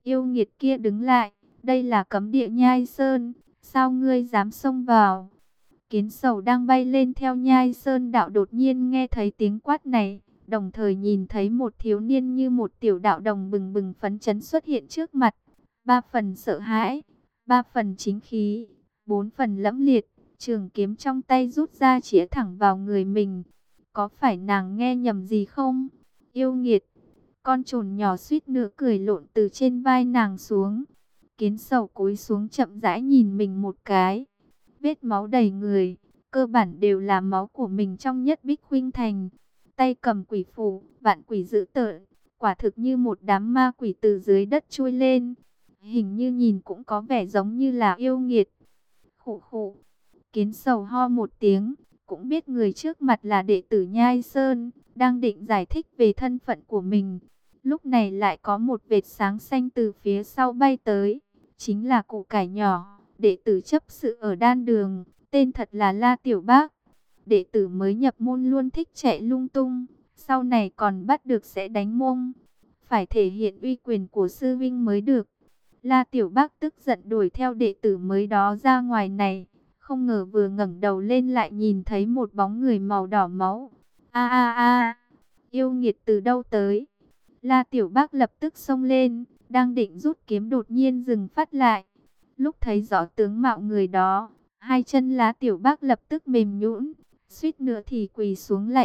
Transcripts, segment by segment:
Yêu nghiệt kia đứng lại, đây là cấm địa Nhai Sơn, sao ngươi dám xông vào? Kiến Sầu đang bay lên theo Nhai Sơn đạo đột nhiên nghe thấy tiếng quát này, đồng thời nhìn thấy một thiếu niên như một tiểu đạo đồng bừng bừng phấn chấn xuất hiện trước mặt. 3 phần sợ hãi, 3 phần chính khí, 4 phần lẫm liệt, trường kiếm trong tay rút ra chĩa thẳng vào người mình. Có phải nàng nghe nhầm gì không? Yêu nghiệt! Con trồn nhỏ suýt nữa cười lộn từ trên vai nàng xuống. Kiến Sầu cúi xuống chậm rãi nhìn mình một cái. Vết máu đầy người, cơ bản đều là máu của mình trong Nhất Bích Khuynh Thành. Tay cầm quỷ phù, vạn quỷ dữ tợn, quả thực như một đám ma quỷ từ dưới đất chui lên. Hình như nhìn cũng có vẻ giống như là yêu nghiệt. Khụ khụ, Kiến Sầu ho một tiếng, cũng biết người trước mặt là đệ tử Nhai Sơn, đang định giải thích về thân phận của mình. Lúc này lại có một vệt sáng xanh từ phía sau bay tới, chính là củ cải nhỏ, đệ tử chấp sự ở đan đường, tên thật là La Tiểu Bác. Đệ tử mới nhập môn luôn thích chạy lung tung, sau này còn bắt được sẽ đánh mông. Phải thể hiện uy quyền của sư vinh mới được. La Tiểu Bác tức giận đuổi theo đệ tử mới đó ra ngoài này. Không ngờ vừa ngẩng đầu lên lại nhìn thấy một bóng người màu đỏ máu. A a a, yêu nghiệt từ đâu tới? La Tiểu Bác lập tức xông lên, đang định rút kiếm đột nhiên dừng phát lại. Lúc thấy rõ tướng mạo người đó, hai chân La Tiểu Bác lập tức mềm nhũn, suýt nữa thì quỳ xuống lạy.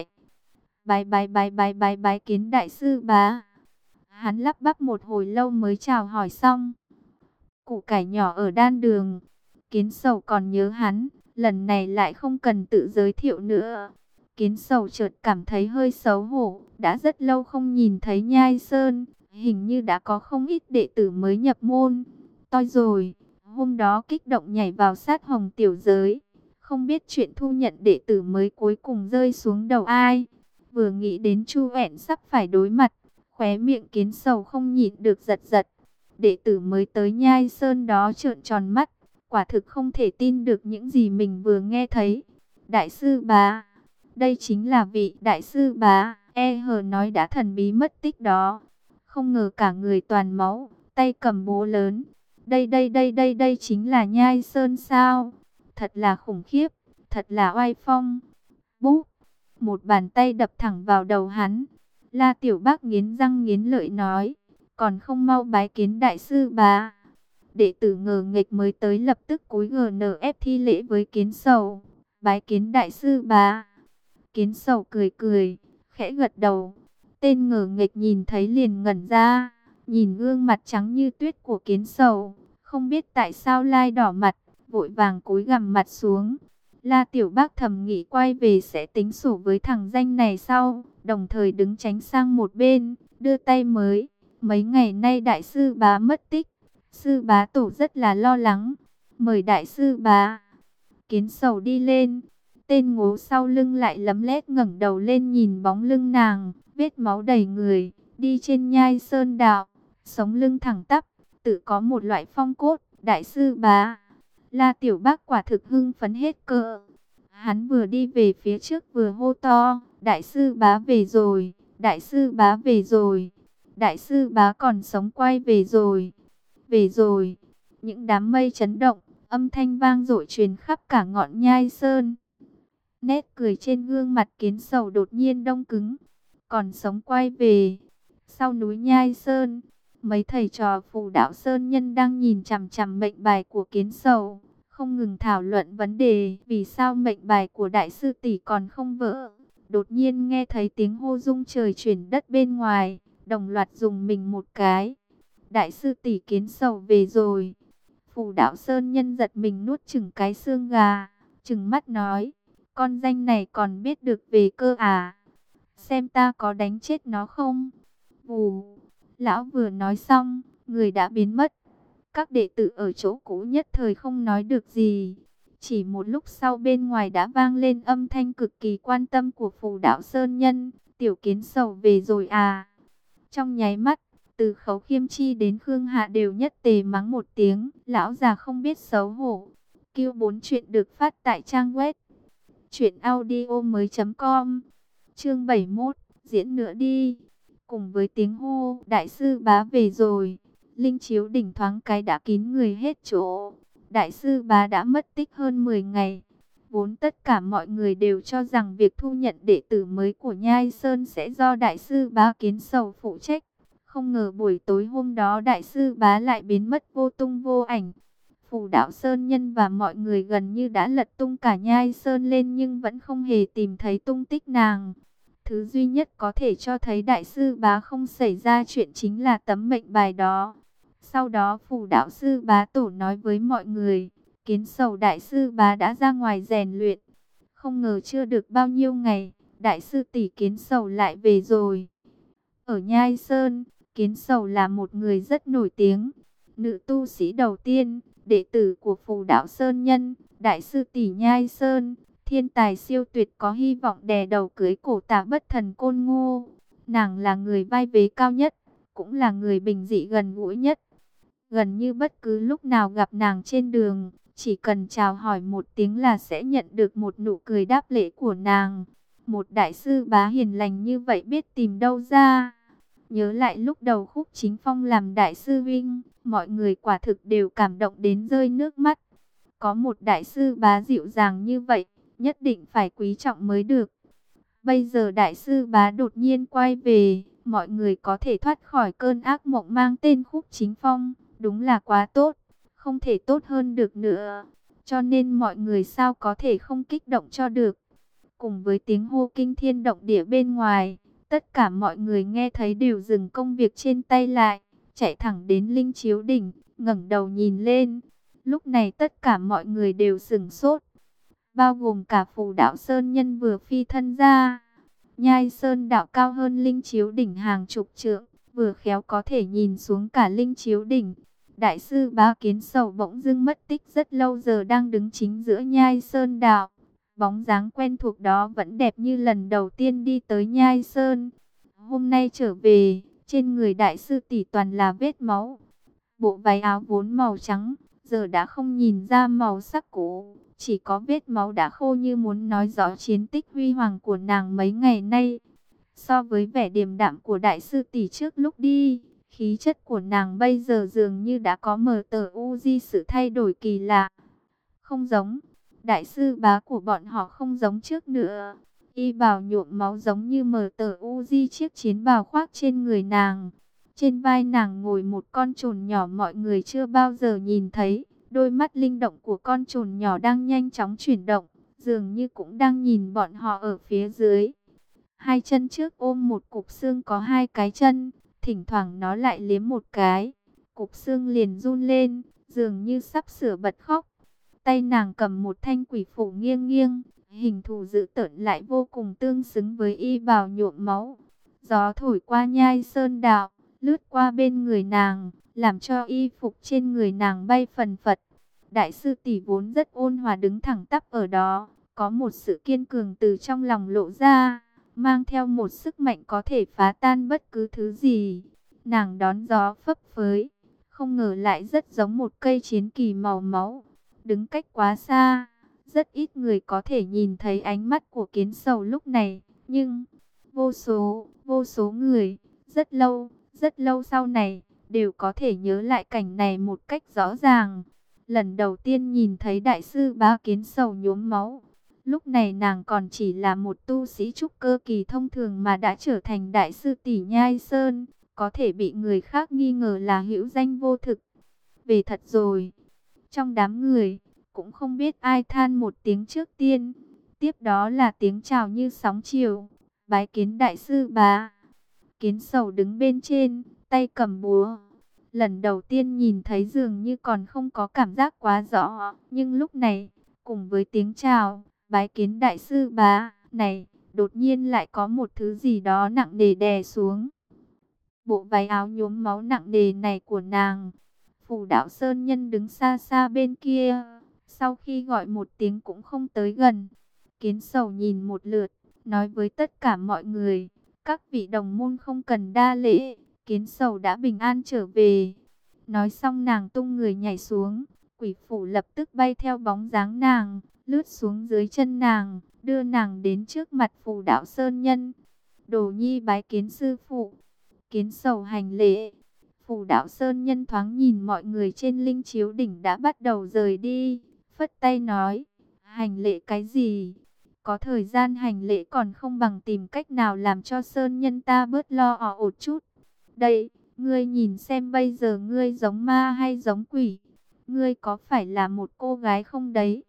Bái kiến đại sư bá. Hắn lắp bắp một hồi lâu mới chào hỏi xong. Củ cải nhỏ ở đan đường, Kiến Sầu còn nhớ hắn, lần này lại không cần tự giới thiệu nữa. Kiến Sầu chợt cảm thấy hơi xấu hổ, đã rất lâu không nhìn thấy Nhai Sơn, hình như đã có không ít đệ tử mới nhập môn. Toi rồi, hôm đó kích động nhảy vào sát hồng tiểu giới, không biết chuyện thu nhận đệ tử mới cuối cùng rơi xuống đầu ai. Vừa nghĩ đến Chu Hẹn sắp phải đối mặt, khóe miệng Kiến Sầu không nhịn được giật giật. Đệ tử mới tới Nhai Sơn đó trợn tròn mắt, quả thực không thể tin được những gì mình vừa nghe thấy. Đại sư bá, đây chính là vị đại sư bá hờ nói đã thần bí mất tích đó. Không ngờ cả người toàn máu, tay cầm búa lớn. Đây chính là Nhai Sơn sao? Thật là khủng khiếp, thật là oai phong. Búp, một bàn tay đập thẳng vào đầu hắn. La Tiểu Bác nghiến răng nghiến lợi nói, còn không mau bái kiến đại sư bá. Đệ tử ngờ nghệch mới tới lập tức cúi GNF thi lễ với Kiến Sầu. Bái kiến đại sư bá. Kiến Sầu cười cười, khẽ gật đầu. Tên ngờ nghệch nhìn thấy liền ngẩn ra, nhìn gương mặt trắng như tuyết của Kiến Sầu, không biết tại sao lai đỏ mặt, vội vàng cúi gằm mặt xuống. La Tiểu Bác thầm nghĩ quay về sẽ tính sổ với thằng danh này sau, đồng thời đứng tránh sang một bên, đưa tay mới. Mấy ngày nay đại sư bá mất tích, sư bá tổ rất là lo lắng, mời đại sư bá. Kiến Sầu đi lên, tên ngố sau lưng lại lấm lét ngẩng đầu lên nhìn bóng lưng nàng, vết máu đầy người, đi trên Nhai Sơn đạo, sống lưng thẳng tắp, tự có một loại phong cốt. Đại sư bá, La Tiểu Bác quả thực hưng phấn hết cỡ. Hắn vừa đi về phía trước vừa hô to, đại sư bá về rồi, đại sư bá về rồi, đại sư bá còn sống quay về rồi, về rồi. Những đám mây chấn động, âm thanh vang dội truyền khắp cả ngọn Nhai Sơn. Nét cười trên gương mặt Kiến Sầu đột nhiên đông cứng. Còn sống quay về. Sau núi Nhai Sơn, mấy thầy trò Phù Đạo Sơn Nhân đang nhìn chằm chằm mệnh bài của Kiến Sầu, không ngừng thảo luận vấn đề vì sao mệnh bài của đại sư tỷ còn không vỡ. Đột nhiên nghe thấy tiếng hô rung trời chuyển đất bên ngoài, đồng loạt dùng mình một cái. Đại sư tỷ Kiến Sầu về rồi. Phù Đạo Sơn Nhân giật mình nuốt chửng cái xương gà, trừng mắt nói, con danh này còn biết được về cơ à? Xem ta có đánh chết nó không? Vù, lão vừa nói xong, người đã biến mất. Các đệ tử ở chỗ cũ nhất thời không nói được gì. Chỉ một lúc sau bên ngoài đã vang lên âm thanh cực kỳ quan tâm của Phù Đạo Sơn Nhân, tiểu Kiến Sầu về rồi à? Trong nháy mắt, từ Khấu Khiêm Chi đến Khương Hạ đều nhất tề mắng một tiếng, lão già không biết xấu hổ. Q4 chuyện được phát tại trang web truyệnaudiomoi.com. Chương 71, diễn nữa đi. Cùng với tiếng hô, đại sư bá về rồi, Linh chiếu đỉnh thoáng cái đã kín người hết chỗ. Đại sư bá đã mất tích hơn 10 ngày. Vốn tất cả mọi người đều cho rằng việc thu nhận đệ tử mới của Nhai Sơn sẽ do đại sư bá Kiến Sầu phụ trách. Không ngờ buổi tối hôm đó đại sư bá lại biến mất vô tung vô ảnh. Phù Đạo Sơn Nhân và mọi người gần như đã lật tung cả Nhai Sơn lên nhưng vẫn không hề tìm thấy tung tích nàng. Thứ duy nhất có thể cho thấy đại sư bá không xảy ra chuyện chính là tấm mệnh bài đó. Sau đó Phù Đạo sư bá tổ nói với mọi người, Kiến Sầu đại sư bá đã ra ngoài rèn luyện. Không ngờ chưa được bao nhiêu ngày, đại sư tỷ Kiến Sầu lại về rồi. Ở Nhai Sơn, Kiến Sầu là một người rất nổi tiếng. Nữ tu sĩ đầu tiên, đệ tử của Phù Đạo Sơn Nhân, đại sư tỷ Nhai Sơn, thiên tài siêu tuyệt có hy vọng đè đầu cưới cổ Tả Bất Thần Côn Ngô. Nàng là người vai vế cao nhất, cũng là người bình dị gần gũi nhất. Gần như bất cứ lúc nào gặp nàng trên đường, chỉ cần chào hỏi một tiếng là sẽ nhận được một nụ cười đáp lễ của nàng. Một đại sư bá hiền lành như vậy biết tìm đâu ra. Nhớ lại lúc đầu Khúc Chính Phong làm đại sư huynh, mọi người quả thực đều cảm động đến rơi nước mắt. Có một đại sư bá dịu dàng như vậy, nhất định phải quý trọng mới được. Bây giờ đại sư bá đột nhiên quay về, mọi người có thể thoát khỏi cơn ác mộng mang tên Khúc Chính Phong, đúng là quá tốt, không thể tốt hơn được nữa. Cho nên mọi người sao có thể không kích động cho được. Cùng với tiếng hô kinh thiên động địa bên ngoài, tất cả mọi người nghe thấy đều dừng công việc trên tay lại, chạy thẳng đến Linh Chiếu Đỉnh, ngẩng đầu nhìn lên. Lúc này tất cả mọi người đều sửng sốt, bao gồm cả Phù Đạo Sơn Nhân vừa phi thân ra. Nhai Sơn đạo cao hơn Linh Chiếu Đỉnh hàng chục trượng, vừa khéo có thể nhìn xuống cả Linh Chiếu Đỉnh. Đại sư Bá Kiến Sầu bỗng dưng mất tích rất lâu, giờ đang đứng chính giữa Nhai Sơn đạo. Bóng dáng quen thuộc đó vẫn đẹp như lần đầu tiên đi tới Nhai Sơn. Hôm nay trở về, trên người đại sư tỷ toàn là vết máu. Bộ váy áo vốn màu trắng, giờ đã không nhìn ra màu sắc cũ, chỉ có vết máu đã khô như muốn nói rõ chiến tích huy hoàng của nàng mấy ngày nay. So với vẻ điềm đạm của đại sư tỷ trước lúc đi, khí chất của nàng bây giờ dường như đã có mờ tờ Uzi sự thay đổi kỳ lạ. Không giống, đại sư bá của bọn họ không giống trước nữa. Y bào nhuộm máu giống như mờ tờ Uzi chiếc chiến bào khoác trên người nàng. Trên vai nàng ngồi một con trồn nhỏ mọi người chưa bao giờ nhìn thấy. Đôi mắt linh động của con trồn nhỏ đang nhanh chóng chuyển động, dường như cũng đang nhìn bọn họ ở phía dưới. Hai chân trước ôm một cục xương có hai cái chân, thỉnh thoảng nó lại liếm một cái. Cục xương liền run lên, dường như sắp sửa bật khóc. Tay nàng cầm một thanh quỷ phủ nghiêng nghiêng, hình thù dữ tợn lại vô cùng tương xứng với y bào nhuộm máu. Gió thổi qua Nhai Sơn đạo, lướt qua bên người nàng, làm cho y phục trên người nàng bay phần phật. Đại sư tỷ vốn rất ôn hòa đứng thẳng tắp ở đó, có một sự kiên cường từ trong lòng lộ ra, mang theo một sức mạnh có thể phá tan bất cứ thứ gì. Nàng đón gió phấp phới, không ngờ lại rất giống một cây chiến kỳ màu máu. Đứng cách quá xa, rất ít người có thể nhìn thấy ánh mắt của Kiến Sầu lúc này, nhưng vô số người, rất lâu sau này, đều có thể nhớ lại cảnh này một cách rõ ràng. Lần đầu tiên nhìn thấy đại sư Bá Kiến Sầu nhuốm máu, lúc này nàng còn chỉ là một tu sĩ trúc cơ kỳ thông thường mà đã trở thành đại sư tỷ Nhai Sơn, có thể bị người khác nghi ngờ là hữu danh vô thực. Về thật rồi. Trong đám người, cũng không biết ai than một tiếng trước tiên, tiếp đó là tiếng chào như sóng chiều. Bái kiến đại sư bá. Kiến Sầu đứng bên trên, tay cầm búa. Lần đầu tiên nhìn thấy dường như còn không có cảm giác quá rõ, nhưng lúc này, cùng với tiếng chào, bái kiến đại sư bá, này, đột nhiên lại có một thứ gì đó nặng nề đè xuống. Bộ váy áo nhuốm máu nặng nề này của nàng. Phù Đạo Sơn Nhân đứng xa xa bên kia, sau khi gọi một tiếng cũng không tới gần. Kiến Sầu nhìn một lượt, nói với tất cả mọi người, các vị đồng môn không cần đa lễ, Kiến Sầu đã bình an trở về. Nói xong nàng tung người nhảy xuống, quỷ phủ lập tức bay theo bóng dáng nàng, lướt xuống dưới chân nàng, đưa nàng đến trước mặt Phù Đạo Sơn Nhân. Đồ nhi bái kiến sư phụ. Kiến Sầu hành lễ. Phù Đạo Sơn Nhân thoáng nhìn mọi người trên Linh Chiếu Đỉnh đã bắt đầu rời đi, phất tay nói, hành lễ cái gì? Có thời gian hành lễ còn không bằng tìm cách nào làm cho Sơn Nhân ta bớt lo ột chút. Đây, ngươi nhìn xem bây giờ ngươi giống ma hay giống quỷ? Ngươi có phải là một cô gái không đấy?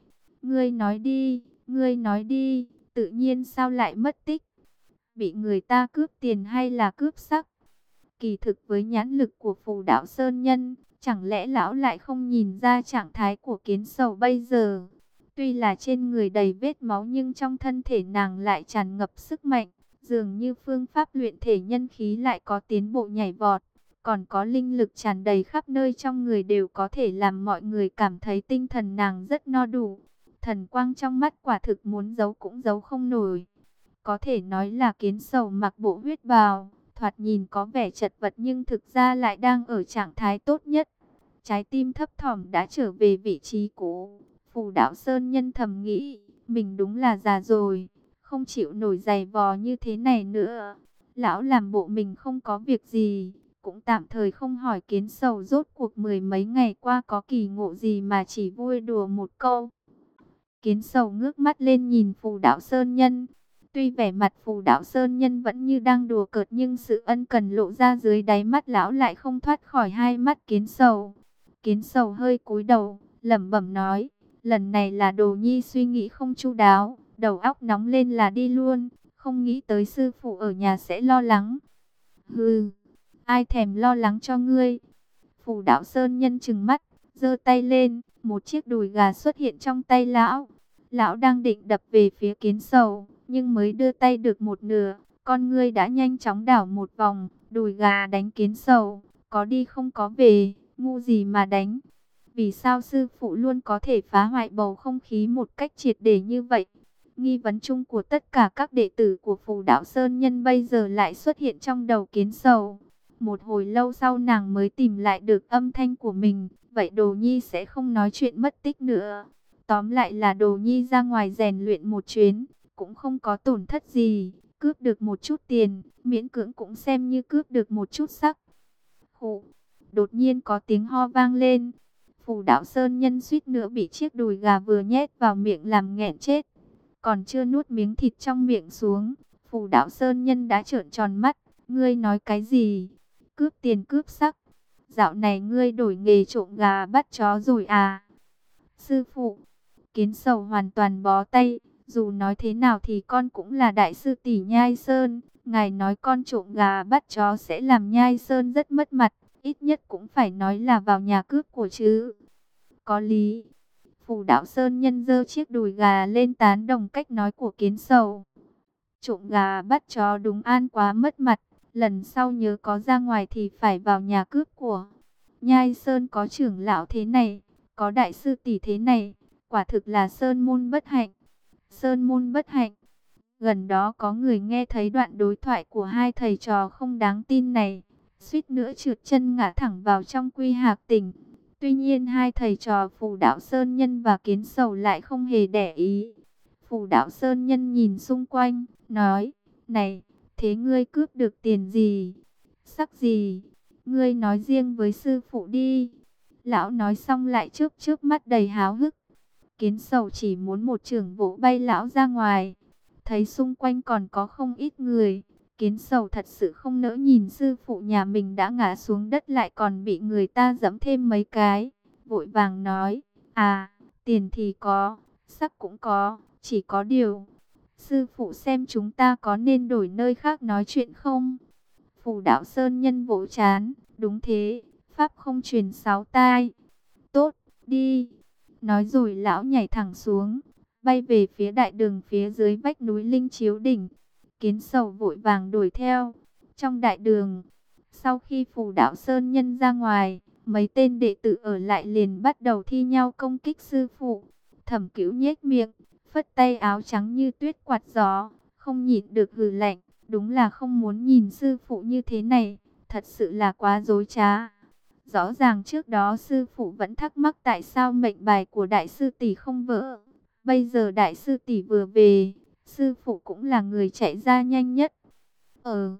Ngươi nói đi, tự nhiên sao lại mất tích? Bị người ta cướp tiền hay là cướp sắc? Kỳ thực với nhãn lực của Phù Đạo Sơn Nhân, chẳng lẽ lão lại không nhìn ra trạng thái của Kiến Sầu bây giờ? Tuy là trên người đầy vết máu nhưng trong thân thể nàng lại tràn ngập sức mạnh, dường như phương pháp luyện thể nhân khí lại có tiến bộ nhảy vọt, còn có linh lực tràn đầy khắp nơi trong người đều có thể làm mọi người cảm thấy tinh thần nàng rất no đủ. Thần quang trong mắt quả thực muốn giấu cũng giấu không nổi. Có thể nói là Kiến Sầu mặc bộ huyết bào, thoạt nhìn có vẻ chật vật nhưng thực ra lại đang ở trạng thái tốt nhất. Trái tim thấp thỏm đã trở về vị trí cũ. Phù Đạo Sơn Nhân thầm nghĩ, mình đúng là già rồi, không chịu nổi giày vò như thế này nữa. Lão làm bộ mình không có việc gì, cũng tạm thời không hỏi Kiến Sầu rốt cuộc mười mấy ngày qua có kỳ ngộ gì mà chỉ vui đùa một câu. Kiến Sầu ngước mắt lên nhìn Phù Đạo Sơn Nhân. Tuy vẻ mặt Phù Đạo Sơn Nhân vẫn như đang đùa cợt nhưng sự ân cần lộ ra dưới đáy mắt lão lại không thoát khỏi hai mắt Kiến Sầu. Kiến Sầu hơi cúi đầu, lẩm bẩm nói, lần này là Đồ Nhi suy nghĩ không chu đáo, đầu óc nóng lên là đi luôn, không nghĩ tới sư phụ ở nhà sẽ lo lắng. Hừ, ai thèm lo lắng cho ngươi? Phù Đạo Sơn Nhân trừng mắt, giơ tay lên, một chiếc đùi gà xuất hiện trong tay lão. Lão đang định đập về phía Kiến Sầu, nhưng mới đưa tay được một nửa, con ngươi đã nhanh chóng đảo một vòng, đùi gà đánh Kiến Sầu, có đi không có về, ngu gì mà đánh. Vì sao sư phụ luôn có thể phá hoại bầu không khí một cách triệt để như vậy? Nghi vấn chung của tất cả các đệ tử của Phù Đạo Sơn Nhân bây giờ lại xuất hiện trong đầu Kiến Sầu. Một hồi lâu sau nàng mới tìm lại được âm thanh của mình, vậy Đồ Nhi sẽ không nói chuyện mất tích nữa. Tóm lại là Đồ Nhi ra ngoài rèn luyện một chuyến, cũng không có tổn thất gì, cướp được một chút tiền, miễn cưỡng cũng xem như cướp được một chút sắc. Khụ, đột nhiên có tiếng ho vang lên. Phù Đạo Sơn Nhân suýt nữa bị chiếc đùi gà vừa nhét vào miệng làm nghẹn chết. Còn chưa nuốt miếng thịt trong miệng xuống, Phù Đạo Sơn Nhân đã trợn tròn mắt. Ngươi nói cái gì? Cướp tiền cướp sắc? Dạo này ngươi đổi nghề trộm gà bắt chó rồi à? Sư phụ, Kiến Sầu hoàn toàn bó tay. Dù nói thế nào thì con cũng là đại sư tỷ Nhai Sơn. Ngài nói con trộm gà bắt chó sẽ làm Nhai Sơn rất mất mặt. Ít nhất cũng phải nói là vào nhà cướp của chứ. Có lý. Phù Đạo Sơn Nhân giơ chiếc đùi gà lên tán đồng cách nói của Kiến Sầu. Trộm gà bắt chó đúng an quá mất mặt. Lần sau nhớ có ra ngoài thì phải vào nhà cướp của. Nhai Sơn có trưởng lão thế này, có đại sư tỷ thế này, quả thực là sơn môn bất hạnh. Sơn môn bất hạnh. Gần đó có người nghe thấy đoạn đối thoại của hai thầy trò không đáng tin này, suýt nữa trượt chân ngã thẳng vào trong Quy Hạc Tỉnh. Tuy nhiên hai thầy trò Phù Đạo Sơn Nhân và Kiến Sầu lại không hề để ý. Phù Đạo Sơn Nhân nhìn xung quanh, nói, này, thế ngươi cướp được tiền gì? Sắc gì? Ngươi nói riêng với sư phụ đi. Lão nói xong lại chớp chớp mắt đầy háo hức. Kiến Sầu chỉ muốn một chưởng vỗ bay lão ra ngoài. Thấy xung quanh còn có không ít người, Kiến Sầu thật sự không nỡ nhìn sư phụ nhà mình đã ngã xuống đất lại còn bị người ta giẫm thêm mấy cái. Vội vàng nói, à, tiền thì có, sắc cũng có, chỉ có điều, sư phụ xem chúng ta có nên đổi nơi khác nói chuyện không? Phù Đạo Sơn Nhân vỗ chán, đúng thế, pháp không truyền sáu tai. Tốt, đi. Nói rồi lão nhảy thẳng xuống, bay về phía đại đường phía dưới vách núi Linh Chiếu Đỉnh. Kiến Sầu vội vàng đuổi theo. Trong đại đường, sau khi Phù Đạo Sơn Nhân ra ngoài, mấy tên đệ tử ở lại liền bắt đầu thi nhau công kích sư phụ. Thẩm Cửu nhếch miệng, phất tay áo trắng như tuyết quạt gió, không nhịn được hừ lạnh, đúng là không muốn nhìn sư phụ như thế này, thật sự là quá dối trá. Rõ ràng trước đó sư phụ vẫn thắc mắc tại sao mệnh bài của đại sư tỷ không vỡ. Bây giờ đại sư tỷ vừa về, sư phụ cũng là người chạy ra nhanh nhất.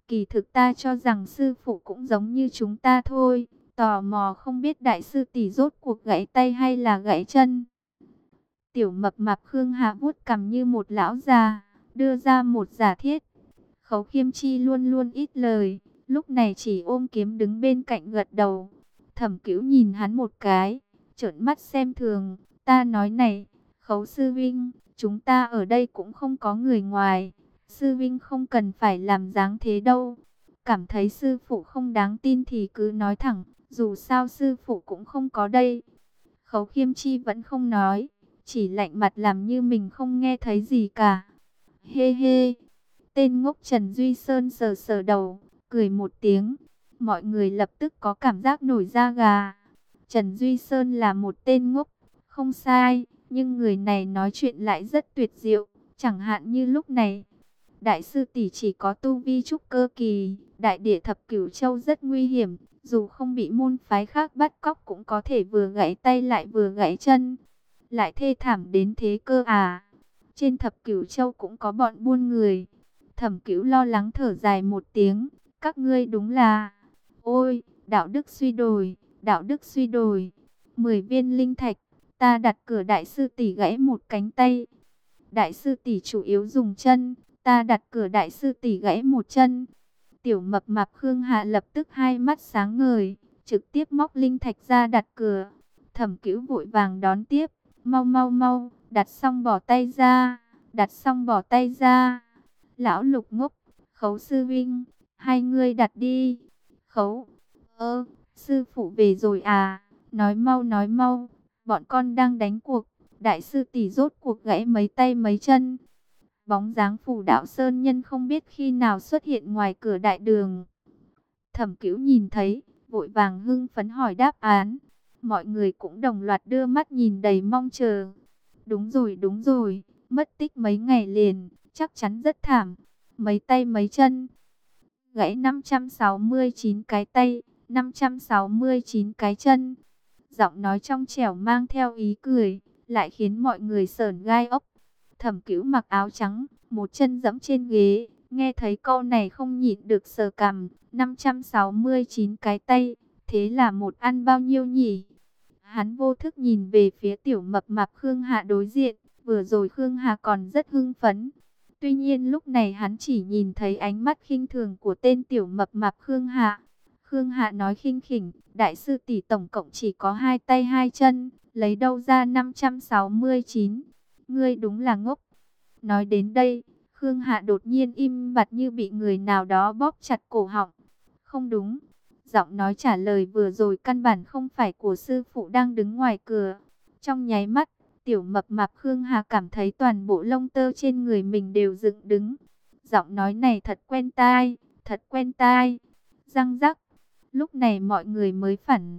Kỳ thực ta cho rằng sư phụ cũng giống như chúng ta thôi. Tò mò không biết đại sư tỷ rốt cuộc gãy tay hay là gãy chân. Tiểu mập mạp Khương Hà vuốt cằm như một lão già, đưa ra một giả thiết. Khấu Khiêm Chi luôn luôn ít lời, lúc này chỉ ôm kiếm đứng bên cạnh gật đầu. Thẩm Cửu nhìn hắn một cái, trợn mắt xem thường. Ta nói này, Khấu sư vinh, chúng ta ở đây cũng không có người ngoài. Sư vinh không cần phải làm dáng thế đâu. Cảm thấy sư phụ không đáng tin thì cứ nói thẳng, dù sao sư phụ cũng không có đây. Khấu Khiêm Chi vẫn không nói, chỉ lạnh mặt làm như mình không nghe thấy gì cả. Hê hê, tên ngốc Trần Duy Sơn sờ sờ đầu, cười một tiếng. Mọi người lập tức có cảm giác nổi da gà. Trần Duy Sơn là một tên ngốc, không sai, nhưng người này nói chuyện lại rất tuyệt diệu. Chẳng hạn như lúc này, đại sư tỷ chỉ có tu vi trúc cơ kỳ, đại địa thập cửu châu rất nguy hiểm. Dù không bị môn phái khác bắt cóc cũng có thể vừa gãy tay lại vừa gãy chân. Lại thê thảm đến thế cơ à. Trên thập cửu châu cũng có bọn buôn người. Thẩm Cửu lo lắng thở dài một tiếng. Các ngươi đúng là... Ôi, đạo đức suy đồi, đạo đức suy đồi. 10 viên linh thạch, ta đặt cửa đại sư tỷ gãy một cánh tay. Đại sư tỷ chủ yếu dùng chân, ta đặt cửa đại sư tỷ gãy một chân. Tiểu mập mạp Khương Hạ lập tức hai mắt sáng ngời, trực tiếp móc linh thạch ra đặt cửa. Thẩm Cửu vội vàng đón tiếp, mau mau mau, đặt xong bỏ tay ra, đặt xong bỏ tay ra. Lão Lục ngốc, Khấu sư vinh, hai ngươi đặt đi. Khấu, sư phụ về rồi à, nói mau, bọn con đang đánh cuộc, đại sư tỷ rốt cuộc gãy mấy tay mấy chân. Bóng dáng Phù Đạo Sơn Nhân không biết khi nào xuất hiện ngoài cửa đại đường. Thẩm Cửu nhìn thấy, vội vàng hưng phấn hỏi đáp án. Mọi người cũng đồng loạt đưa mắt nhìn đầy mong chờ. Đúng rồi, mất tích mấy ngày liền, chắc chắn rất thảm. Mấy tay mấy chân, gãy 569 cái tay, 569 cái chân. Giọng nói trong trẻo mang theo ý cười, lại khiến mọi người sởn gai ốc. Thẩm Cửu mặc áo trắng, một chân giẫm trên ghế, nghe thấy câu này không nhịn được sờ cằm. 569 cái tay, thế là một ăn bao nhiêu nhỉ? Hắn vô thức nhìn về phía tiểu mập mạp Khương Hạ đối diện, vừa rồi Khương Hạ còn rất hưng phấn. Tuy nhiên lúc này hắn chỉ nhìn thấy ánh mắt khinh thường của tên tiểu mập mạp Khương Hạ. Khương Hạ nói khinh khỉnh, đại sư tỷ tổng cộng chỉ có hai tay hai chân, lấy đâu ra 569? Ngươi đúng là ngốc. Nói đến đây, Khương Hạ đột nhiên im bặt như bị người nào đó bóp chặt cổ họng. Không đúng, giọng nói trả lời vừa rồi căn bản không phải của sư phụ đang đứng ngoài cửa. Trong nháy mắt, tiểu mập mạp Khương Hà cảm thấy toàn bộ lông tơ trên người mình đều dựng đứng. Giọng nói này thật quen tai, thật quen tai. Răng rắc, lúc này mọi người mới phản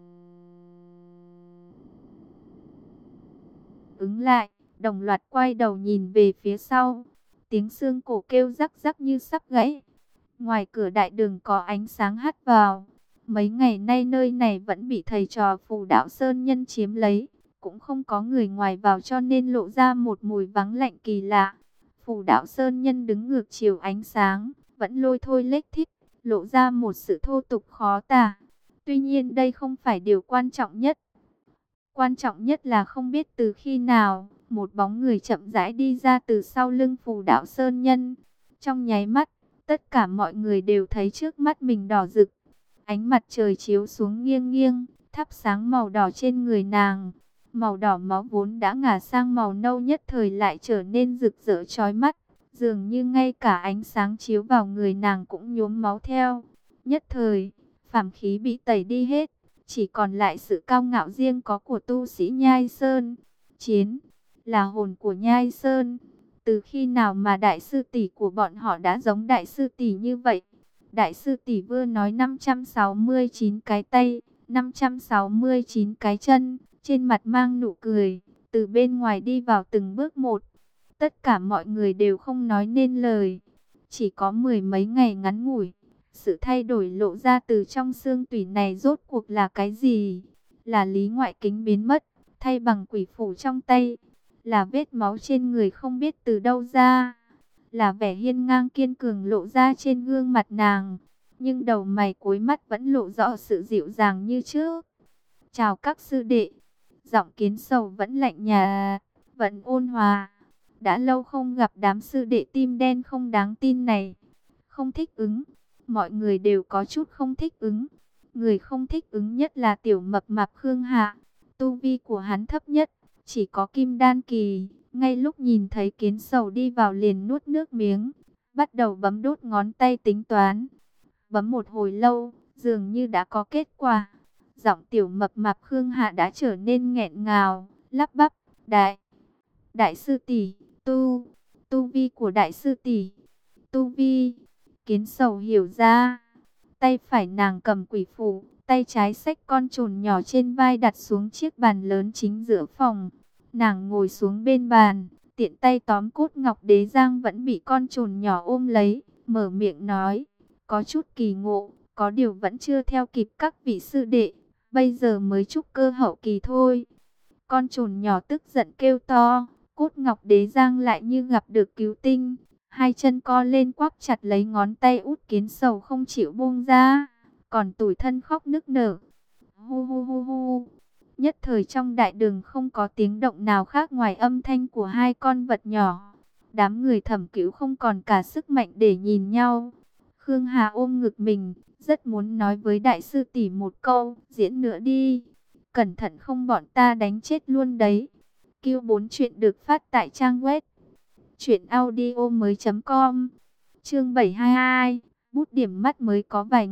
ứng lại, đồng loạt quay đầu nhìn về phía sau. Tiếng xương cổ kêu rắc rắc như sắp gãy. Ngoài cửa đại đường có ánh sáng hắt vào. Mấy ngày nay nơi này vẫn bị thầy trò Phù Đạo Sơn Nhân chiếm lấy. Cũng không có người ngoài vào cho nên lộ ra một mùi vắng lạnh kỳ lạ. Phù Đạo Sơn Nhân đứng ngược chiều ánh sáng, vẫn lôi thôi lếch thít, lộ ra một sự thô tục khó tả. Tuy nhiên đây không phải điều quan trọng nhất. Quan trọng nhất là không biết từ khi nào, một bóng người chậm rãi đi ra từ sau lưng Phù Đạo Sơn Nhân. Trong nháy mắt, tất cả mọi người đều thấy trước mắt mình đỏ rực. Ánh mặt trời chiếu xuống nghiêng nghiêng, thắp sáng màu đỏ trên người nàng. Màu đỏ máu vốn đã ngả sang màu nâu nhất thời lại trở nên rực rỡ chói mắt. Dường như ngay cả ánh sáng chiếu vào người nàng cũng nhuốm máu theo. Nhất thời, phàm khí bị tẩy đi hết. Chỉ còn lại sự cao ngạo riêng có của tu sĩ Nhai Sơn. Chiến là hồn của Nhai Sơn. Từ khi nào mà đại sư tỷ của bọn họ đã giống đại sư tỷ như vậy? Đại sư tỷ vừa nói 569 cái tay, 569 cái chân, trên mặt mang nụ cười, từ bên ngoài đi vào từng bước một. Tất cả mọi người đều không nói nên lời. Chỉ có mười mấy ngày ngắn ngủi, sự thay đổi lộ ra từ trong xương tủy này rốt cuộc là cái gì? Là lý ngoại kính biến mất, thay bằng quỷ phủ trong tay. Là vết máu trên người không biết từ đâu ra. là vẻ hiên ngang kiên cường lộ ra trên gương mặt nàng, nhưng đầu mày cuối mắt vẫn lộ rõ sự dịu dàng như trước. Chào các sư đệ. Giọng Kiến Sầu vẫn lạnh nhạt, vẫn ôn hòa. Đã lâu không gặp đám sư đệ tim đen không đáng tin này. Không thích ứng. Mọi người đều có chút không thích ứng. Người không thích ứng nhất là tiểu mập mạp Khương Hạ. Tu vi của hắn thấp nhất, chỉ có kim đan kỳ. Ngay lúc nhìn thấy Kiến Sầu đi vào liền nuốt nước miếng, bắt đầu bấm đốt ngón tay tính toán. Bấm một hồi lâu, dường như đã có kết quả. Giọng tiểu mập mạp Khương Hạ đã trở nên nghẹn ngào, lắp bắp, đại sư tỷ, tu vi của đại sư tỷ, tu vi. Kiến Sầu hiểu ra, tay phải nàng cầm quỷ phù, tay trái xách con trồn nhỏ trên vai đặt xuống chiếc bàn lớn chính giữa phòng. Nàng ngồi xuống bên bàn, tiện tay tóm cốt ngọc đế giang vẫn bị con trồn nhỏ ôm lấy, mở miệng nói, có chút kỳ ngộ, có điều vẫn chưa theo kịp các vị sư đệ, bây giờ mới trúc cơ hậu kỳ thôi. Con trồn nhỏ tức giận kêu to, cốt ngọc đế giang lại như gặp được cứu tinh. Hai chân co lên quắp chặt lấy ngón tay út Kiến Sầu không chịu buông ra, còn tủi thân khóc nức nở. Hu hu hu hu. Nhất thời trong đại đường không có tiếng động nào khác ngoài âm thanh của hai con vật nhỏ. Đám người Thẩm Cửu không còn cả sức mạnh để nhìn nhau. Khương Hà ôm ngực mình, rất muốn nói với đại sư tỷ một câu, diễn nữa đi. Cẩn thận không bọn ta đánh chết luôn đấy. Q4 chuyện được phát tại trang web truyệnaudiomoi.com. Chương 722, bút điểm mắt mới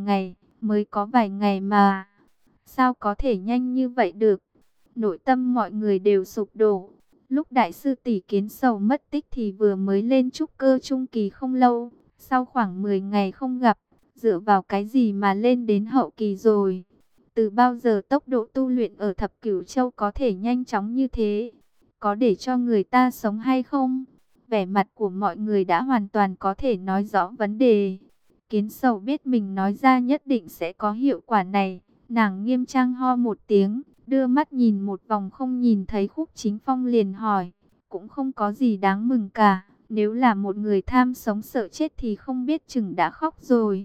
có vài ngày mà. Sao có thể nhanh như vậy được? Nội tâm mọi người đều sụp đổ. Lúc đại sư tỷ Kiến Sầu mất tích thì vừa mới lên trúc cơ trung kỳ không lâu. Sau khoảng 10 ngày không gặp, dựa vào cái gì mà lên đến hậu kỳ rồi? Từ bao giờ tốc độ tu luyện ở Thập Cửu Châu có thể nhanh chóng như thế? Có để cho người ta sống hay không? Vẻ mặt của mọi người đã hoàn toàn có thể nói rõ vấn đề. Kiến Sầu biết mình nói ra nhất định sẽ có hiệu quả này. Nàng nghiêm trang ho một tiếng, đưa mắt nhìn một vòng không nhìn thấy Khúc Chính Phong liền hỏi. Cũng không có gì đáng mừng cả. Nếu là một người tham sống sợ chết thì không biết chừng đã khóc rồi.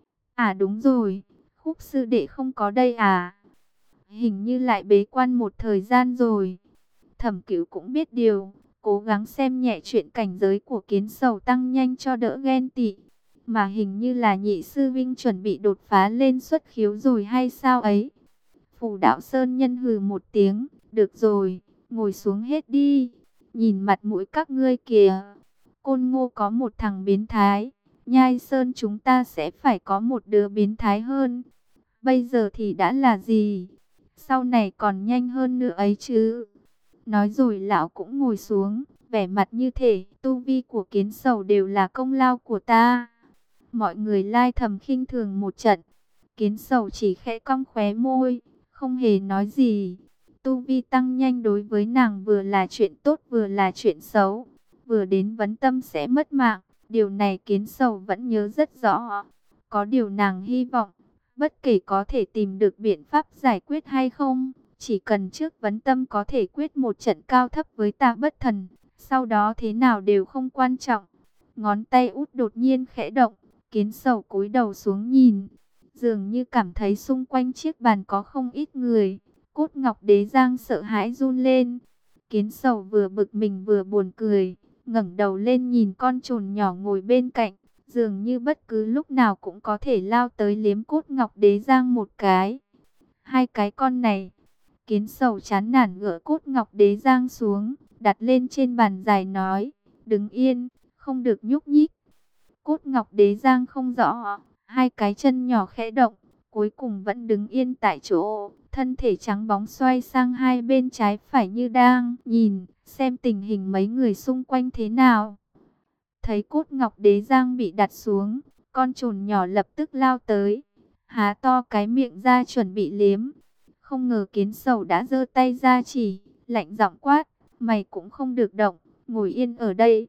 À đúng rồi, Khúc sư đệ không có đây à? Hình như lại bế quan một thời gian rồi. Thẩm Cửu cũng biết điều, cố gắng xem nhẹ chuyện cảnh giới của Kiến Sầu tăng nhanh cho đỡ ghen tị. Mà hình như là nhị sư vinh chuẩn bị đột phá lên xuất khiếu rồi hay sao ấy. Phù Đạo Sơn Nhân hừ một tiếng, được rồi, ngồi xuống hết đi. Nhìn mặt mũi các ngươi kìa, Côn Ngô có một thằng biến thái, Nhai Sơn chúng ta sẽ phải có một đứa biến thái hơn. Bây giờ thì đã là gì? Sau này còn nhanh hơn nữa ấy chứ. Nói rồi lão cũng ngồi xuống, vẻ mặt như thể tu vi của Kiến Sầu đều là công lao của ta. Mọi người lai thầm khinh thường một trận. Kiến Sầu chỉ khẽ cong khóe môi, không hề nói gì. Tu vi tăng nhanh đối với nàng vừa là chuyện tốt vừa là chuyện xấu. Vừa đến vấn tâm sẽ mất mạng, điều này Kiến Sầu vẫn nhớ rất rõ. Có điều nàng hy vọng, bất kể có thể tìm được biện pháp giải quyết hay không, chỉ cần trước vấn tâm có thể quyết một trận cao thấp với Tạ Bất Thần, sau đó thế nào đều không quan trọng. Ngón tay út đột nhiên khẽ động, Kiến Sầu cúi đầu xuống nhìn, dường như cảm thấy xung quanh chiếc bàn có không ít người. Cốt Ngọc Đế Giang sợ hãi run lên. Kiến Sầu vừa bực mình vừa buồn cười, ngẩng đầu lên nhìn con trồn nhỏ ngồi bên cạnh, dường như bất cứ lúc nào cũng có thể lao tới liếm Cốt Ngọc Đế Giang một cái. Hai cái con này. Kiến Sầu chán nản gỡ Cốt Ngọc Đế Giang xuống, đặt lên trên bàn dài nói, đứng yên, không được nhúc nhích. Cốt Ngọc Đế Giang không rõ, hai cái chân nhỏ khẽ động, cuối cùng vẫn đứng yên tại chỗ, thân thể trắng bóng xoay sang hai bên trái phải như đang nhìn, xem tình hình mấy người xung quanh thế nào. Thấy Cốt Ngọc Đế Giang bị đặt xuống, con trồn nhỏ lập tức lao tới, há to cái miệng ra chuẩn bị liếm. Không ngờ Kiến Sầu đã giơ tay ra chỉ, lạnh giọng quát, mày cũng không được động, ngồi yên ở đây.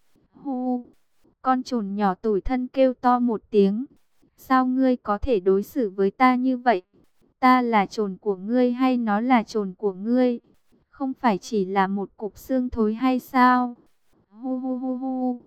Hu! Con trồn nhỏ tủi thân kêu to một tiếng. Sao ngươi có thể đối xử với ta như vậy? Ta là trồn của ngươi hay nó là trồn của ngươi? Không phải chỉ là một cục xương thối hay sao? Hu hu hu hu!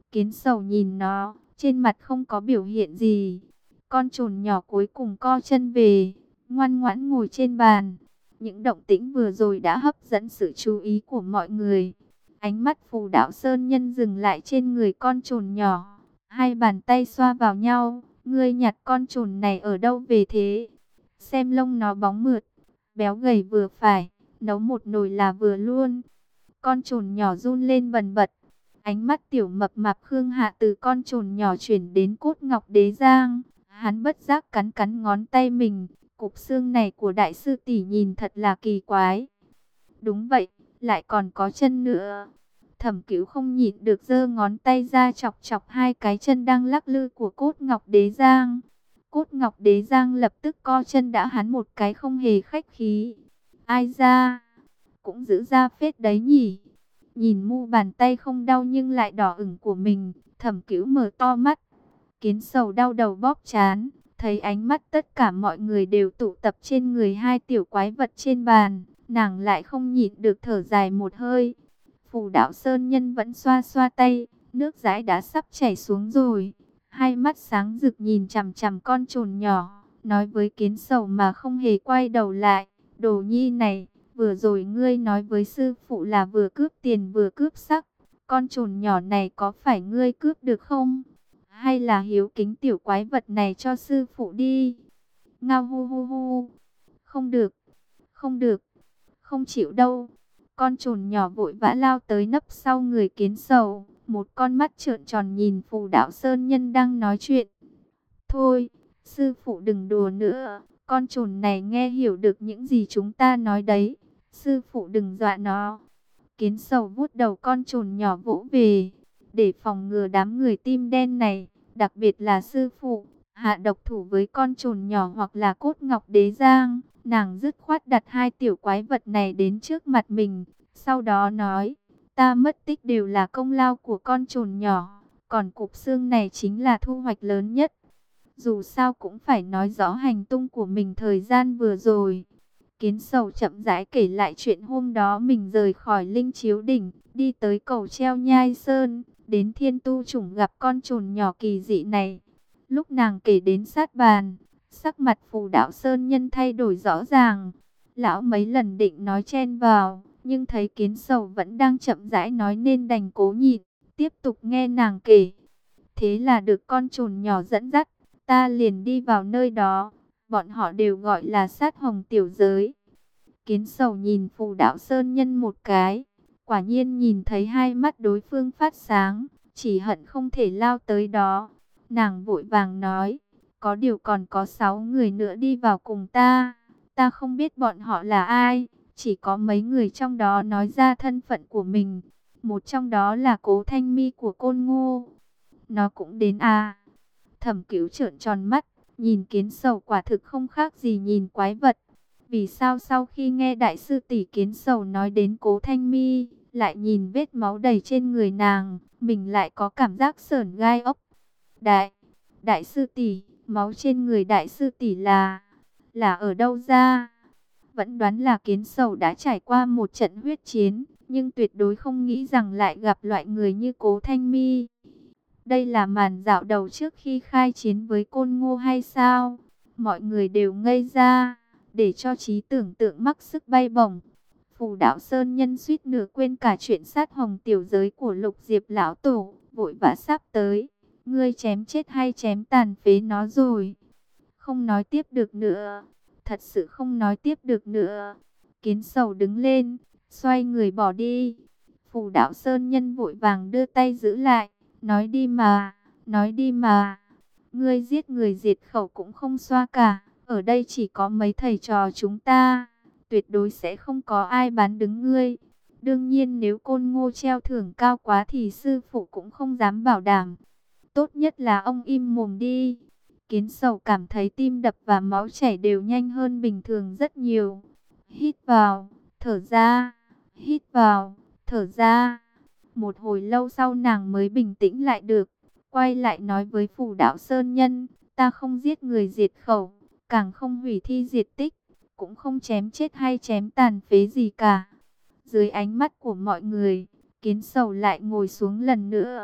Kiến Sầu nhìn nó, trên mặt không có biểu hiện gì. Con trồn nhỏ cuối cùng co chân về, ngoan ngoãn ngồi trên bàn. Những động tĩnh vừa rồi đã hấp dẫn sự chú ý của mọi người. Ánh mắt Phù Đạo Sơn Nhân dừng lại trên người con trồn nhỏ. Hai bàn tay xoa vào nhau. Ngươi nhặt con trồn này ở đâu về thế? Xem lông nó bóng mượt, béo gầy vừa phải, nấu một nồi là vừa luôn. Con trồn nhỏ run lên bần bật. Ánh mắt tiểu mập mạp Khương Hạ từ con trồn nhỏ chuyển đến Cốt Ngọc Đế Giang. Hắn bất giác cắn cắn ngón tay mình. Cục xương này của đại sư tỷ nhìn thật là kỳ quái. Đúng vậy, lại còn có chân nữa. Thẩm Cứu không nhịn được giơ ngón tay ra chọc chọc hai cái chân đang lắc lư của Cốt Ngọc Đế Giang. Cốt Ngọc Đế Giang lập tức co chân đã hắn một cái không hề khách khí. Ai ra, cũng giữ ra phết đấy nhỉ. Nhìn mu bàn tay không đau nhưng lại đỏ ửng của mình, Thẩm Cứu mở to mắt. Kiến Sầu đau đầu bóp trán, thấy ánh mắt tất cả mọi người đều tụ tập trên người hai tiểu quái vật trên bàn, nàng lại không nhịn được thở dài một hơi. Phù Đạo Sơn Nhân vẫn xoa xoa tay, nước dãi đã sắp chảy xuống rồi. Hai mắt sáng rực nhìn chằm chằm con trồn nhỏ, nói với Kiến Sầu mà không hề quay đầu lại. Đồ nhi này, vừa rồi ngươi nói với sư phụ là vừa cướp tiền vừa cướp sắc. Con trồn nhỏ này có phải ngươi cướp được không? Hay là hiếu kính tiểu quái vật này cho sư phụ đi? Ngao hu hu hu. Không được, không được, không chịu đâu. Con trồn nhỏ vội vã lao tới nấp sau người Kiến Sầu. Một con mắt trợn tròn nhìn Phù Đạo Sơn Nhân đang nói chuyện. Thôi, sư phụ đừng đùa nữa. Con trồn này nghe hiểu được những gì chúng ta nói đấy. Sư phụ đừng dọa nó. Kiến Sầu vuốt đầu con trồn nhỏ vỗ về. Để phòng ngừa đám người tim đen này, đặc biệt là sư phụ, hạ độc thủ với con trồn nhỏ hoặc là Cốt Ngọc Đế Giang. Nàng dứt khoát đặt hai tiểu quái vật này đến trước mặt mình. Sau đó nói, ta mất tích đều là công lao của con trồn nhỏ. Còn cục xương này chính là thu hoạch lớn nhất. Dù sao cũng phải nói rõ hành tung của mình thời gian vừa rồi. Kiến Sầu chậm rãi kể lại chuyện hôm đó mình rời khỏi Linh Chiếu Đỉnh, đi tới cầu treo Nhai Sơn, đến Thiên Tu Chủng gặp con trồn nhỏ kỳ dị này. Lúc nàng kể đến sát bàn, sắc mặt Phù Đạo Sơn Nhân thay đổi rõ ràng. Lão mấy lần định nói chen vào, nhưng thấy Kiến Sầu vẫn đang chậm rãi nói nên đành cố nhịn, tiếp tục nghe nàng kể. Thế là được con trồn nhỏ dẫn dắt, ta liền đi vào nơi đó. Bọn họ đều gọi là sát hồng tiểu giới. Kiến Sầu nhìn Phù Đạo Sơn Nhân một cái. Quả nhiên nhìn thấy hai mắt đối phương phát sáng. Chỉ hận không thể lao tới đó. Nàng vội vàng nói. Có điều còn có 6 người nữa đi vào cùng ta. Ta không biết bọn họ là ai. Chỉ có mấy người trong đó nói ra thân phận của mình. Một trong đó là Cố Thanh Mi của Côn Ngô. Nó cũng đến à. Thẩm Cứu trợn tròn mắt. Nhìn Kiến Sầu quả thực không khác gì nhìn quái vật. Vì sao sau khi nghe đại sư tỷ Kiến Sầu nói đến Cố Thanh Mi, lại nhìn vết máu đầy trên người nàng, mình lại có cảm giác sởn gai ốc. Đại sư tỷ, máu trên người đại sư tỷ là ở đâu ra? Vẫn đoán là Kiến Sầu đã trải qua một trận huyết chiến, nhưng tuyệt đối không nghĩ rằng lại gặp loại người như Cố Thanh Mi. Đây là màn dạo đầu trước khi khai chiến với Côn Ngô hay sao? Mọi người đều ngây ra, để cho trí tưởng tượng mắc sức bay bổng. Phù Đạo Sơn Nhân suýt nửa quên cả chuyện sát hồng tiểu giới của Lục Diệp lão tổ, vội vã sắp tới. Ngươi chém chết hay chém tàn phế nó rồi? Không nói tiếp được nữa, thật sự không nói tiếp được nữa. Kiến Sầu đứng lên, xoay người bỏ đi. Phù Đạo Sơn Nhân vội vàng đưa tay giữ lại, nói đi mà, nói đi mà. Ngươi giết người diệt khẩu cũng không xoa cả. Ở đây chỉ có mấy thầy trò chúng ta, tuyệt đối sẽ không có ai bán đứng ngươi. Đương nhiên nếu Côn Ngô treo thưởng cao quá thì sư phụ cũng không dám bảo đảm. Tốt nhất là ông im mồm đi. Kiến Sầu cảm thấy tim đập và máu chảy đều nhanh hơn bình thường rất nhiều. Hít vào, thở ra, hít vào, thở ra. Một hồi lâu sau nàng mới bình tĩnh lại được. Quay lại nói với Phù Đạo Sơn Nhân, ta không giết người diệt khẩu, càng không hủy thi diệt tích, cũng không chém chết hay chém tàn phế gì cả. Dưới ánh mắt của mọi người, Kiến Sầu lại ngồi xuống lần nữa.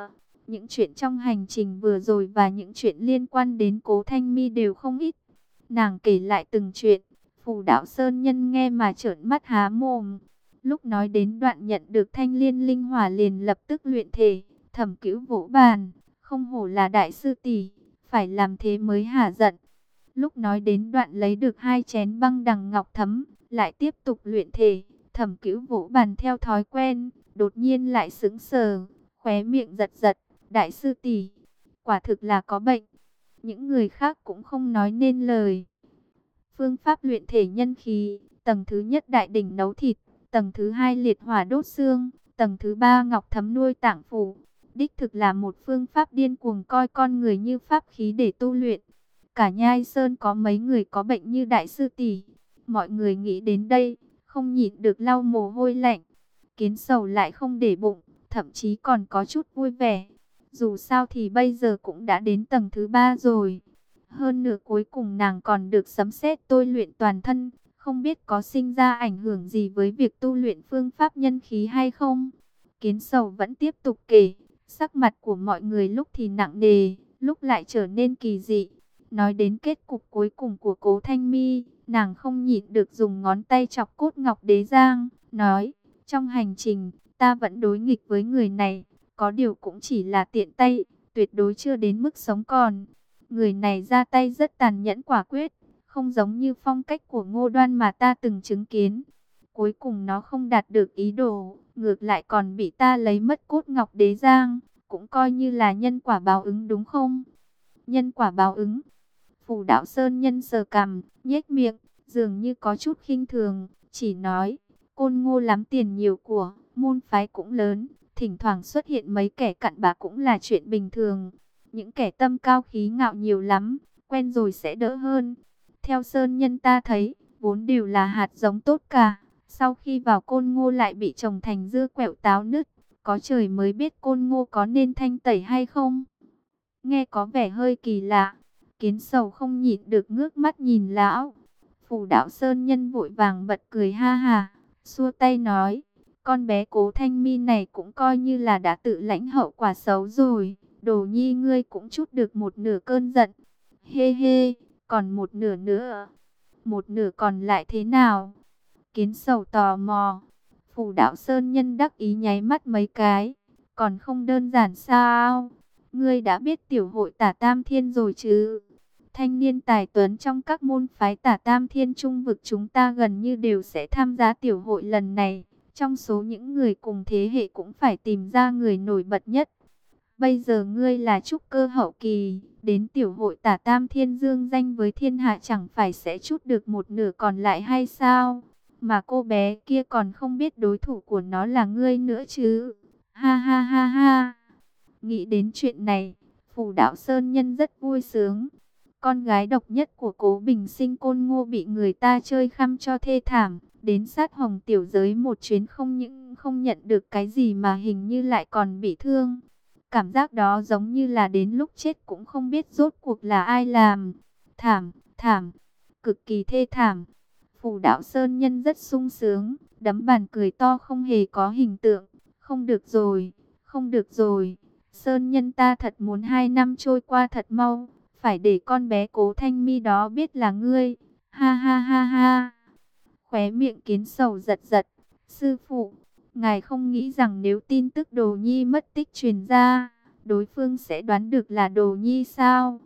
Những chuyện trong hành trình vừa rồi và những chuyện liên quan đến Cố Thanh Mi đều không ít. Nàng kể lại từng chuyện, Phù Đạo Sơn Nhân nghe mà trợn mắt há mồm. Lúc nói đến đoạn nhận được thanh liên linh hỏa liền lập tức luyện thể, Thẩm Cửu vỗ bàn, không hổ là đại sư tỷ, phải làm thế mới hả giận. Lúc nói đến đoạn lấy được 2 chén băng đằng ngọc thấm, lại tiếp tục luyện thể, Thẩm Cửu vỗ bàn theo thói quen, đột nhiên lại sững sờ, khóe miệng giật giật, đại sư tỷ, quả thực là có bệnh. Những người khác cũng không nói nên lời. Phương pháp luyện thể nhân khí, tầng thứ nhất đại đỉnh nấu thịt, tầng thứ hai liệt hỏa đốt xương, tầng thứ ba ngọc thấm nuôi tạng phủ. Đích thực là một phương pháp điên cuồng coi con người như pháp khí để tu luyện. Cả Nhai Sơn có mấy người có bệnh như đại sư tỷ. Mọi người nghĩ đến đây, không nhịn được lau mồ hôi lạnh. Kiến Sầu lại không để bụng, thậm chí còn có chút vui vẻ. Dù sao thì bây giờ cũng đã đến tầng thứ ba rồi. Hơn nữa cuối cùng nàng còn được sấm sét tôi luyện toàn thân, không biết có sinh ra ảnh hưởng gì với việc tu luyện phương pháp nhân khí hay không. Kiến Sầu vẫn tiếp tục kể, sắc mặt của mọi người lúc thì nặng nề, lúc lại trở nên kỳ dị. Nói đến kết cục cuối cùng của Cố Thanh Mi, nàng không nhịn được dùng ngón tay chọc cốt ngọc đế giang, nói, trong hành trình, ta vẫn đối nghịch với người này, có điều cũng chỉ là tiện tay, tuyệt đối chưa đến mức sống còn. Người này ra tay rất tàn nhẫn quả quyết, không giống như phong cách của Ngô Đoan mà ta từng chứng kiến. Cuối cùng nó không đạt được ý đồ, ngược lại còn bị ta lấy mất cốt ngọc đế giang, cũng coi như là nhân quả báo ứng đúng không? Nhân quả báo ứng. Phù Đạo Sơn Nhân sờ cằm, nhếch miệng, dường như có chút khinh thường, chỉ nói, Côn Ngô lắm tiền nhiều của, môn phái cũng lớn, thỉnh thoảng xuất hiện mấy kẻ cặn bã cũng là chuyện bình thường. Những kẻ tâm cao khí ngạo nhiều lắm, quen rồi sẽ đỡ hơn. Theo Sơn Nhân ta thấy, vốn đều là hạt giống tốt cả, sau khi vào Côn Ngô lại bị trồng thành dưa quẹo táo nứt, có trời mới biết Côn Ngô có nên thanh tẩy hay không. Nghe có vẻ hơi kỳ lạ. Kiến Sầu không nhịn được ngước mắt nhìn lão. Phù Đạo Sơn Nhân vội vàng bật cười ha ha, xua tay nói, con bé Cố Thanh Mi này cũng coi như là đã tự lãnh hậu quả xấu rồi. Đồ nhi ngươi cũng chút được một nửa cơn giận. Hê hê, còn một nửa nữa. Một nửa còn lại thế nào? Kiến Sầu tò mò. Phù Đạo Sơn Nhân đắc ý nháy mắt mấy cái. Còn không đơn giản sao? Ngươi đã biết tiểu hội Tả Tam Thiên rồi chứ? Thanh niên tài tuấn trong các môn phái Tả Tam Thiên trung vực chúng ta gần như đều sẽ tham gia tiểu hội lần này. Trong số những người cùng thế hệ cũng phải tìm ra người nổi bật nhất. Bây giờ ngươi là trúc cơ hậu kỳ, đến tiểu hội Tả Tam Thiên dương danh với thiên hạ chẳng phải sẽ chút được một nửa còn lại hay sao? Mà cô bé kia còn không biết đối thủ của nó là ngươi nữa chứ. Ha ha ha ha. Nghĩ đến chuyện này, Phù Đạo Sơn Nhân rất vui sướng. Con gái độc nhất của Cố Bình Sinh Côn Ngô bị người ta chơi khăm cho thê thảm, đến sát hồng tiểu giới một chuyến không những không nhận được cái gì mà hình như lại còn bị thương. Cảm giác đó giống như là đến lúc chết cũng không biết rốt cuộc là ai làm. Thảm, thảm, cực kỳ thê thảm. Phù Đạo Sơn Nhân rất sung sướng, đấm bàn cười to không hề có hình tượng. Không được rồi, không được rồi. Sơn Nhân ta thật muốn 2 năm trôi qua thật mau. Phải để con bé Cố Thanh Mi đó biết là ngươi. Ha ha ha ha. Khóe miệng Kiến Sầu giật giật. Sư phụ, ngài không nghĩ rằng nếu tin tức Đồ Nhi mất tích truyền ra, đối phương sẽ đoán được là Đồ Nhi sao?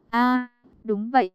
A, đúng vậy.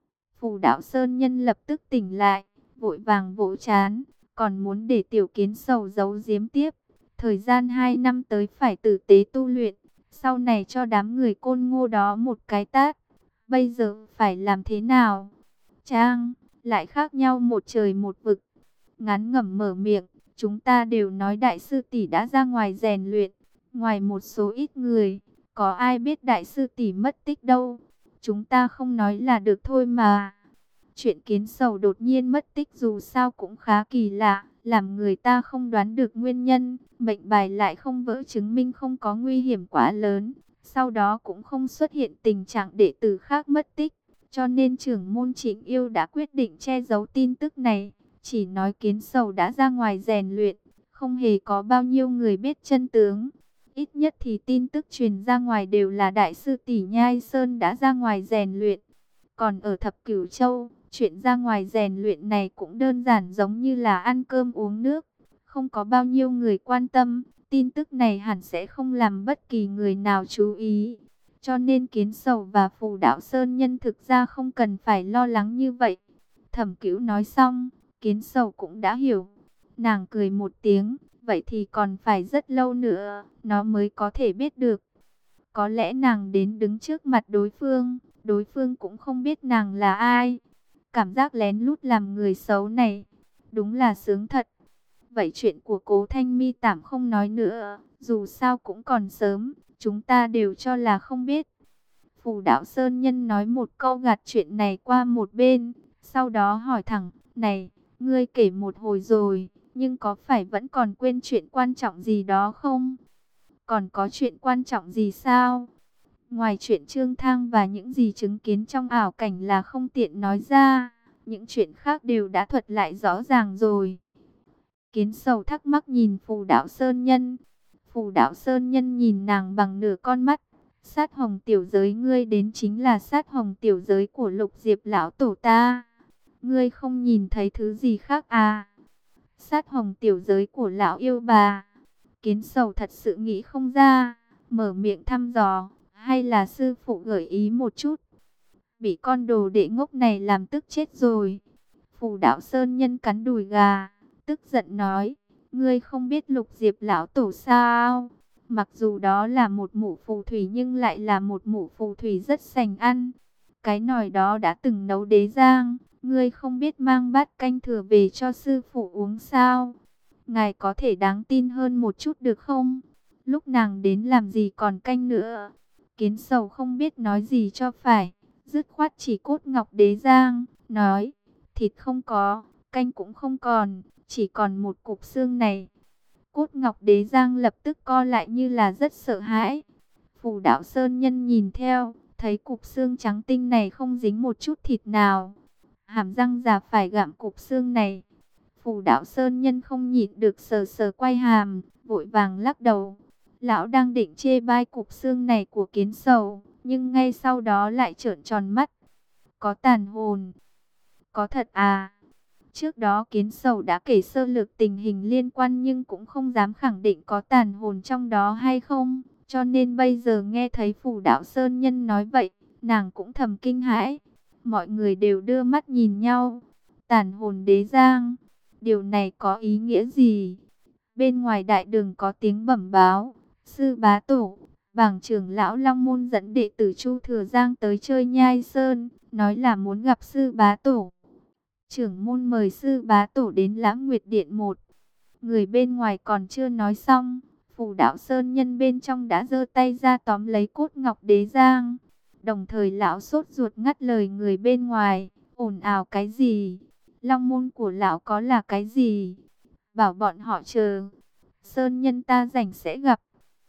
Phù Đạo Sơn Nhân lập tức tỉnh lại, vội vàng vỗ chán, còn muốn để tiểu Kiến Sầu giấu giếm tiếp. Thời gian 2 năm tới phải tử tế tu luyện, sau này cho đám người Côn Ngô đó một cái tát. Bây giờ phải làm thế nào? Trang, lại khác nhau một trời một vực. Ngắn ngẩm mở miệng, chúng ta đều nói đại sư tỷ đã ra ngoài rèn luyện. Ngoài một số ít người, có ai biết đại sư tỷ mất tích đâu. Chúng ta không nói là được thôi mà. Chuyện Kiến Sầu đột nhiên mất tích dù sao cũng khá kỳ lạ, làm người ta không đoán được nguyên nhân. Mệnh bài lại không vỡ chứng minh không có nguy hiểm quá lớn. Sau đó cũng không xuất hiện tình trạng đệ tử khác mất tích. Cho nên trưởng môn Trịnh Yêu đã quyết định che giấu tin tức này. Chỉ nói Kiến Sầu đã ra ngoài rèn luyện, không hề có bao nhiêu người biết chân tướng. Ít nhất thì tin tức truyền ra ngoài đều là đại sư tỷ Nhai Sơn đã ra ngoài rèn luyện. Còn ở Thập Cửu Châu, chuyện ra ngoài rèn luyện này cũng đơn giản giống như là ăn cơm uống nước. Không có bao nhiêu người quan tâm, tin tức này hẳn sẽ không làm bất kỳ người nào chú ý. Cho nên Kiến Sầu và Phù Đạo Sơn Nhân thực ra không cần phải lo lắng như vậy. Thẩm Cửu nói xong, Kiến Sầu cũng đã hiểu. Nàng cười một tiếng, vậy thì còn phải rất lâu nữa, nó mới có thể biết được. Có lẽ nàng đến đứng trước mặt đối phương cũng không biết nàng là ai. Cảm giác lén lút làm người xấu này, đúng là sướng thật. Vậy chuyện của Cố Thanh Mi tạm không nói nữa, dù sao cũng còn sớm, chúng ta đều cho là không biết. Phù Đạo Sơn Nhân nói một câu gạt chuyện này qua một bên, sau đó hỏi thẳng, này, ngươi kể một hồi rồi, nhưng có phải vẫn còn quên chuyện quan trọng gì đó không? Còn có chuyện quan trọng gì sao? Ngoài chuyện Trương Thang và những gì chứng kiến trong ảo cảnh là không tiện nói ra, những chuyện khác đều đã thuật lại rõ ràng rồi. Kiến Sầu thắc mắc nhìn Phù Đạo Sơn Nhân. Phù Đạo Sơn Nhân nhìn nàng bằng nửa con mắt. Sát hồng tiểu giới ngươi đến chính là sát hồng tiểu giới của Lục Diệp lão tổ ta. Ngươi không nhìn thấy thứ gì khác à? Sát hồng tiểu giới của lão yêu bà. Kiến Sầu thật sự nghĩ không ra, mở miệng thăm dò, hay là sư phụ gợi ý một chút. Bị con đồ đệ ngốc này làm tức chết rồi. Phù Đạo Sơn Nhân cắn đùi gà, tức giận nói, ngươi không biết Lục Diệp lão tổ sao? Mặc dù đó là một mụ phù thủy nhưng lại là một mụ phù thủy rất sành ăn. Cái nồi đó đã từng nấu đế giang, ngươi không biết mang bát canh thừa về cho sư phụ uống sao? Ngài có thể đáng tin hơn một chút được không? Lúc nàng đến làm gì còn canh nữa? Kiến Sầu không biết nói gì cho phải, dứt khoát chỉ cốt ngọc đế giang, nói, thịt không có, canh cũng không còn, chỉ còn một cục xương này. Cốt ngọc đế giang lập tức co lại như là rất sợ hãi. Phù Đạo Sơn Nhân nhìn theo, thấy cục xương trắng tinh này không dính một chút thịt nào. Hàm răng già phải gặm cục xương này. Phù Đạo Sơn Nhân không nhịn được sờ sờ quay hàm, vội vàng lắc đầu. Lão đang định chê bai cục xương này của Kiến Sầu, nhưng ngay sau đó lại trợn tròn mắt. Có tàn hồn. Có thật à? Trước đó Kiến Sầu đã kể sơ lược tình hình liên quan nhưng cũng không dám khẳng định có tàn hồn trong đó hay không. Cho nên bây giờ nghe thấy Phù Đạo Sơn Nhân nói vậy, nàng cũng thầm kinh hãi. Mọi người đều đưa mắt nhìn nhau. Tàn hồn đế giang, điều này có ý nghĩa gì? Bên ngoài đại đường có tiếng bẩm báo, sư bá tổ, bảng trưởng lão Long Môn dẫn đệ tử Chu Thừa Giang tới chơi Nhai Sơn, nói là muốn gặp sư bá tổ. Trưởng môn mời sư bá tổ đến Lãng Nguyệt Điện một. Người bên ngoài còn chưa nói xong, Phù Đạo Sơn Nhân bên trong đã giơ tay ra tóm lấy cốt ngọc đế giang. Đồng thời lão sốt ruột ngắt lời người bên ngoài, ồn ào cái gì? Long môn của lão có là cái gì? Bảo bọn họ chờ. Sơn Nhân ta rảnh sẽ gặp.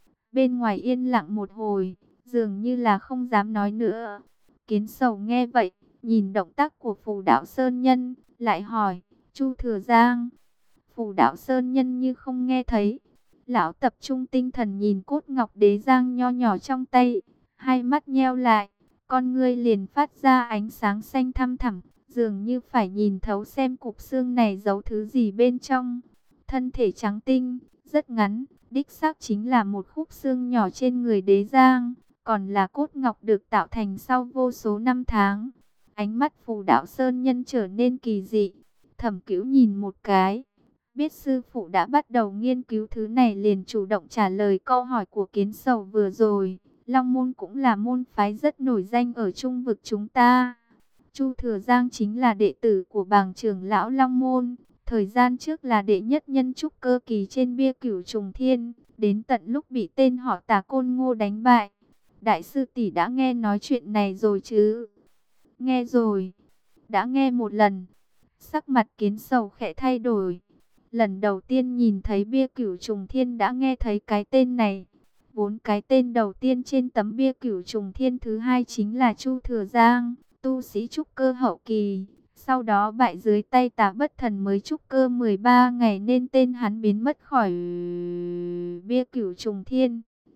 Bên ngoài yên lặng một hồi, dường như là không dám nói nữa. Kiến Sầu nghe vậy, nhìn động tác của Phù Đạo Sơn Nhân, lại hỏi, Chu Thừa Giang. Phù Đạo Sơn Nhân như không nghe thấy. Lão tập trung tinh thần nhìn cốt ngọc đế giang nho nhỏ trong tay, hai mắt nheo lại, con ngươi liền phát ra ánh sáng xanh thăm thẳm, dường như phải nhìn thấu xem cục xương này giấu thứ gì bên trong. Thân thể trắng tinh, rất ngắn, đích xác chính là một khúc xương nhỏ trên người đế giang, còn là cốt ngọc được tạo thành sau vô số năm tháng. Ánh mắt Phù Đạo Sơn Nhân trở nên kỳ dị. Thẩm Cửu nhìn một cái, biết sư phụ đã bắt đầu nghiên cứu thứ này, liền chủ động trả lời câu hỏi của Kiến Sầu vừa rồi. Long môn cũng là môn phái rất nổi danh ở Trung vực chúng ta. Chu Thừa Giang chính là đệ tử của bàng trưởng lão Long môn. Thời gian trước là đệ nhất nhân trúc cơ kỳ trên bia Cửu Trùng Thiên, đến tận lúc bị tên họ Tà Côn Ngô đánh bại. Đại sư tỷ đã nghe nói chuyện này rồi chứ? Nghe rồi. Đã nghe một lần. Sắc mặt Kiến Sầu khẽ thay đổi. Lần đầu tiên nhìn thấy bia Cửu Trùng Thiên đã nghe thấy cái tên này. Vốn cái tên đầu tiên trên tấm bia Cửu Trùng Thiên thứ hai chính là Chu Thừa Giang, tu sĩ trúc cơ hậu kỳ. Sau đó bại dưới tay Tà Bất Thần mới trúc cơ 13 ngày nên tên hắn biến mất khỏi bia Cửu Trùng Thiên.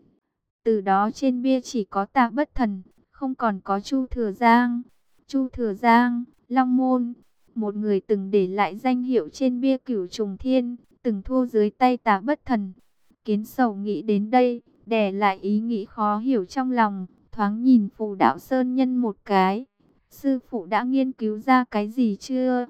Từ đó trên bia chỉ có Tạ Bất Thần, không còn có Chu Thừa Giang. Chu Thừa Giang, Long Môn, một người từng để lại danh hiệu trên bia Cửu Trùng Thiên, từng thua dưới tay Tạ Bất Thần. Kiến Sầu nghĩ đến đây, đè lại ý nghĩ khó hiểu trong lòng, thoáng nhìn Phù Đạo Sơn Nhân một cái. Sư phụ đã nghiên cứu ra cái gì chưa?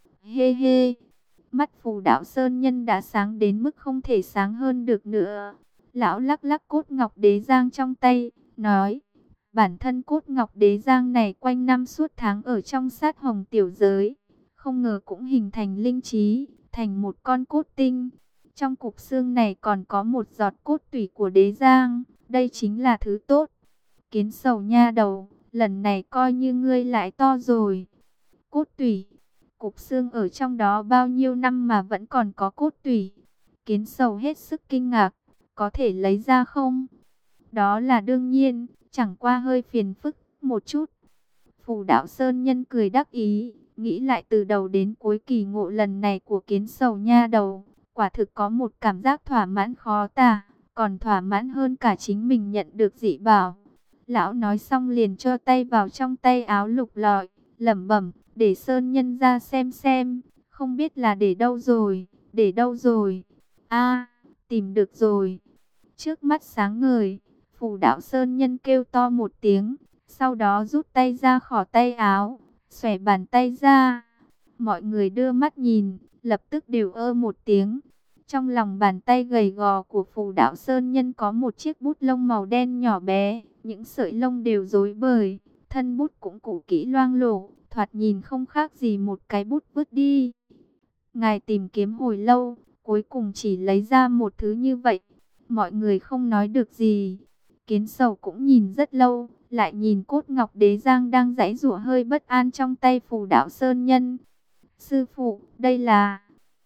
Hê hê, mắt Phù Đạo Sơn Nhân đã sáng đến mức không thể sáng hơn được nữa. Lão lắc lắc cốt ngọc đế giang trong tay, nói, bản thân cốt ngọc đế giang này quanh năm suốt tháng ở trong sát hồng tiểu giới, không ngờ cũng hình thành linh trí, thành một con cốt tinh. Trong cục xương này còn có một giọt cốt tủy của đế giang, đây chính là thứ tốt. Kiến Sầu nha đầu, lần này coi như ngươi lại to rồi. Cốt tủy, cục xương ở trong đó bao nhiêu năm mà vẫn còn có cốt tủy. Kiến Sầu hết sức kinh ngạc, có thể lấy ra không? Đó là đương nhiên, chẳng qua hơi phiền phức một chút. Phù Đạo Sơn Nhân cười đắc ý, nghĩ lại từ đầu đến cuối kỳ ngộ lần này của Kiến Sầu nha đầu, quả thực có một cảm giác thỏa mãn khó tả, còn thỏa mãn hơn cả chính mình nhận được dị bảo. Lão nói xong liền cho tay vào trong tay áo lục lọi, lẩm bẩm, để Sơn Nhân ra xem, không biết là để đâu rồi, để đâu rồi. A, tìm được rồi. Trước mắt sáng ngời, Phù Đạo Sơn Nhân kêu to một tiếng, sau đó rút tay ra khỏi tay áo, xòe bàn tay ra. Mọi người đưa mắt nhìn, lập tức đều ơ một tiếng. Trong lòng bàn tay gầy gò của Phù Đạo Sơn Nhân có một chiếc bút lông màu đen nhỏ bé, những sợi lông đều rối bời, thân bút cũng cũ kỹ loang lổ, thoạt nhìn không khác gì một cái bút vứt đi. Ngài tìm kiếm hồi lâu, cuối cùng chỉ lấy ra một thứ như vậy. Mọi người không nói được gì. Kiến Sầu cũng nhìn rất lâu, lại nhìn cốt ngọc đế giang đang giãy giụa hơi bất an trong tay Phù Đạo Sơn Nhân. Sư phụ, đây là...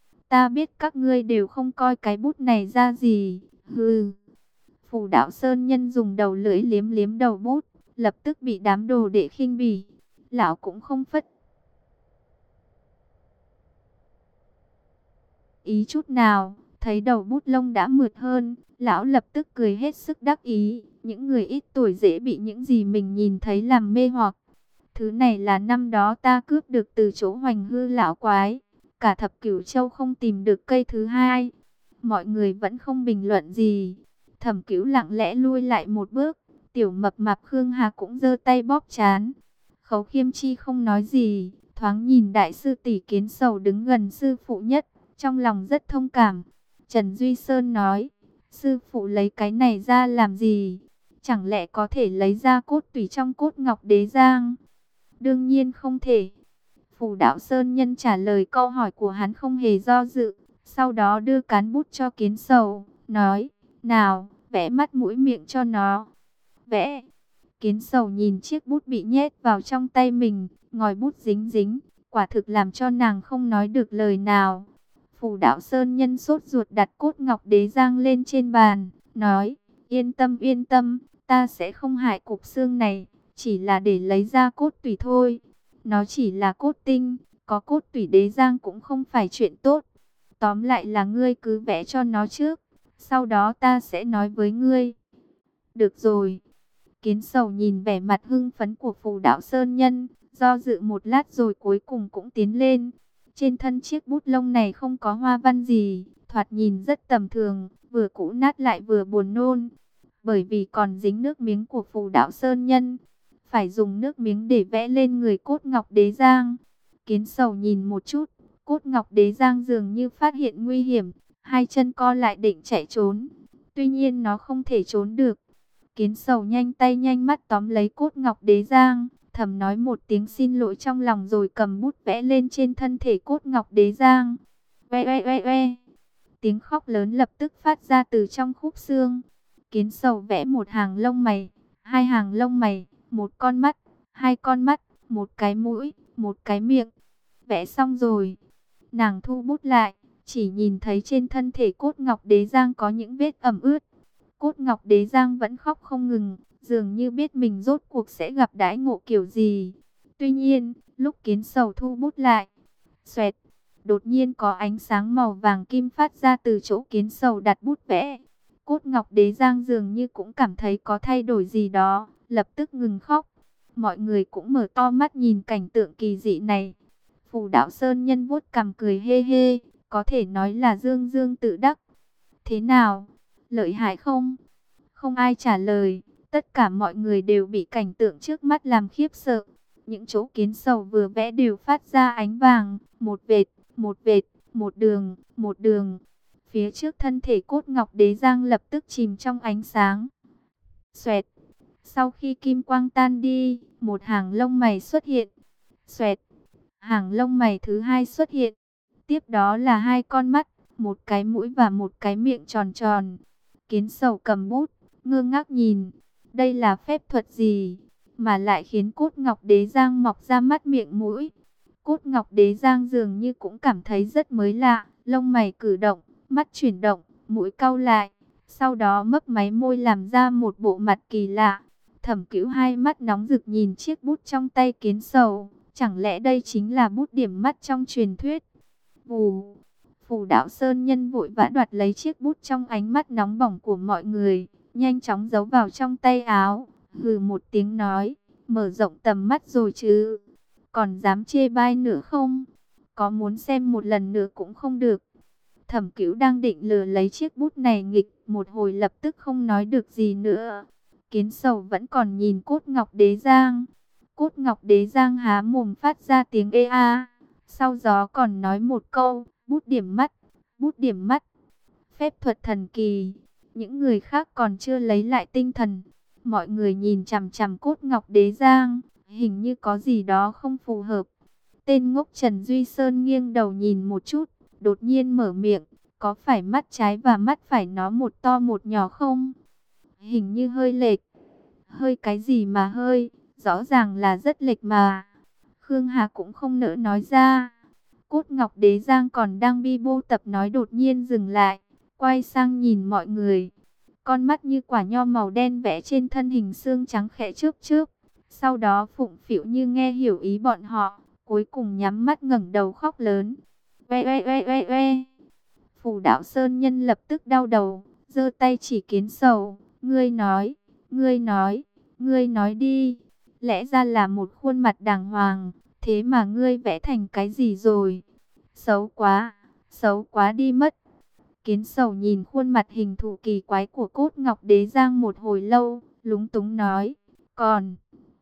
Ta biết các ngươi đều không coi cái bút này ra gì. Hừ. Phù Đạo Sơn Nhân dùng đầu lưỡi liếm liếm đầu bút, lập tức bị đám đồ đệ khinh bỉ. Lão cũng không phất ý chút nào, thấy đầu bút lông đã mượt hơn, lão lập tức cười hết sức đắc ý. Những người ít tuổi dễ bị những gì mình nhìn thấy làm mê hoặc. Thứ này là năm đó ta cướp được từ chỗ Hoành Hư lão quái, cả thập cửu châu không tìm được cây thứ hai. Mọi người vẫn không bình luận gì. Thẩm Cửu lặng lẽ lui lại một bước, tiểu mập mạp Khương Hà cũng giơ tay bóp trán. Khấu Khiêm Chi không nói gì, thoáng nhìn đại sư tỷ Kiến Sầu đứng gần sư phụ nhất, trong lòng rất thông cảm. Trần Duy Sơn nói, sư phụ lấy cái này ra làm gì? Chẳng lẽ có thể lấy ra cốt tủy trong cốt ngọc đế giang? Đương nhiên không thể. Phù Đạo Sơn Nhân trả lời câu hỏi của hắn không hề do dự, sau đó đưa cán bút cho Kiến Sầu, nói, nào, vẽ mắt mũi miệng cho nó. Vẽ. Kiến Sầu nhìn chiếc bút bị nhét vào trong tay mình, ngòi bút dính dính, quả thực làm cho nàng không nói được lời nào. Phù Đạo Sơn Nhân sốt ruột đặt cốt ngọc đế giang lên trên bàn, nói, yên tâm, ta sẽ không hại cục xương này, chỉ là để lấy ra cốt tủy thôi. Nó chỉ là cốt tinh, có cốt tủy đế giang cũng không phải chuyện tốt. Tóm lại là ngươi cứ vẽ cho nó trước, sau đó ta sẽ nói với ngươi. Được rồi. Kiến Sầu nhìn vẻ mặt hưng phấn của Phù Đạo Sơn Nhân, do dự một lát rồi cuối cùng cũng tiến lên. Trên thân chiếc bút lông này không có hoa văn gì, thoạt nhìn rất tầm thường, vừa cũ nát lại vừa buồn nôn. Bởi vì còn dính nước miếng của Phù Đạo Sơn Nhân, phải dùng nước miếng để vẽ lên người cốt ngọc đế giang. Kiến Sầu nhìn một chút, cốt ngọc đế giang dường như phát hiện nguy hiểm, hai chân co lại định chạy trốn. Tuy nhiên nó không thể trốn được. Kiến Sầu nhanh tay nhanh mắt tóm lấy cốt ngọc đế giang, thầm nói một tiếng xin lỗi trong lòng rồi cầm bút vẽ lên trên thân thể cốt ngọc đế giang. Oe oe oe oe. Tiếng khóc lớn lập tức phát ra từ trong khúc xương. Kiến Sầu vẽ một hàng lông mày, hai hàng lông mày, một con mắt, hai con mắt, một cái mũi, một cái miệng. Vẽ xong rồi, nàng thu bút lại, chỉ nhìn thấy trên thân thể cốt ngọc đế giang có những vết ẩm ướt. Cốt ngọc đế giang vẫn khóc không ngừng, dường như biết mình rốt cuộc sẽ gặp đãi ngộ kiểu gì. Tuy nhiên, lúc Kiến Sầu thu bút lại, xoẹt, đột nhiên có ánh sáng màu vàng kim phát ra từ chỗ Kiến Sầu đặt bút vẽ. Cốt Ngọc Đế Giang dường như cũng cảm thấy có thay đổi gì đó, lập tức ngừng khóc. Mọi người cũng mở to mắt nhìn cảnh tượng kỳ dị này. Phù Đạo Sơn Nhân vuốt cằm cười hê hê, có thể nói là dương dương tự đắc. Thế nào? Lợi hại không? Không ai trả lời, tất cả mọi người đều bị cảnh tượng trước mắt làm khiếp sợ. Những chỗ kiến sầu vừa vẽ đều phát ra ánh vàng, một vệt, một vệt, một đường, một đường. Phía trước thân thể Cốt Ngọc Đế Giang lập tức chìm trong ánh sáng. Xoẹt. Sau khi kim quang tan đi, một hàng lông mày xuất hiện. Xoẹt. Hàng lông mày thứ hai xuất hiện. Tiếp đó là hai con mắt, một cái mũi và một cái miệng tròn tròn. Kiến sầu cầm bút, ngơ ngác nhìn. Đây là phép thuật gì mà lại khiến Cốt Ngọc Đế Giang mọc ra mắt miệng mũi? Cốt Ngọc Đế Giang dường như cũng cảm thấy rất mới lạ. Lông mày cử động, mắt chuyển động, mũi cau lại. Sau đó mấp máy môi làm ra một bộ mặt kỳ lạ. Thẩm Cửu hai mắt nóng rực nhìn chiếc bút trong tay kiến sầu. Chẳng lẽ đây chính là bút điểm mắt trong truyền thuyết? Vù. Phù Đạo Sơn Nhân vội vã đoạt lấy chiếc bút trong ánh mắt nóng bỏng của mọi người, nhanh chóng giấu vào trong tay áo, hừ một tiếng nói, mở rộng tầm mắt rồi chứ, còn dám chê bai nữa không? Có muốn xem một lần nữa cũng không được. Thẩm Cửu đang định lừa lấy chiếc bút này nghịch một hồi, lập tức không nói được gì nữa. Kiến sầu vẫn còn nhìn Cốt Ngọc Đế Giang. Cốt Ngọc Đế Giang há mồm phát ra tiếng ê a. Sau đó còn nói một câu, bút điểm mắt, bút điểm mắt. Phép thuật thần kỳ. Những người khác còn chưa lấy lại tinh thần. Mọi người nhìn chằm chằm Cốt Ngọc Đế Giang, hình như có gì đó không phù hợp. Tên ngốc Trần Duy Sơn nghiêng đầu nhìn một chút, đột nhiên mở miệng, có phải mắt trái và mắt phải nó một to một nhỏ không? Hình như hơi lệch. Hơi cái gì mà hơi, rõ ràng là rất lệch mà. Khương Hà cũng không nỡ nói ra. Cốt Ngọc Đế Giang còn đang bi bô tập nói, đột nhiên dừng lại, quay sang nhìn mọi người. Con mắt như quả nho màu đen vẽ trên thân hình xương trắng khẽ chớp chớp. Sau đó phụng phịu như nghe hiểu ý bọn họ, cuối cùng nhắm mắt ngẩng đầu khóc lớn. Oe oe oe oe oe. Phù Đạo Sơn Nhân lập tức đau đầu, giơ tay chỉ kiến sầu. Ngươi nói, ngươi nói, ngươi nói đi. Lẽ ra là một khuôn mặt đàng hoàng, thế mà ngươi vẽ thành cái gì rồi? Xấu quá đi mất. Kiến sầu nhìn khuôn mặt hình thù kỳ quái của Cốt Ngọc Đế Giang một hồi lâu, lúng túng nói, còn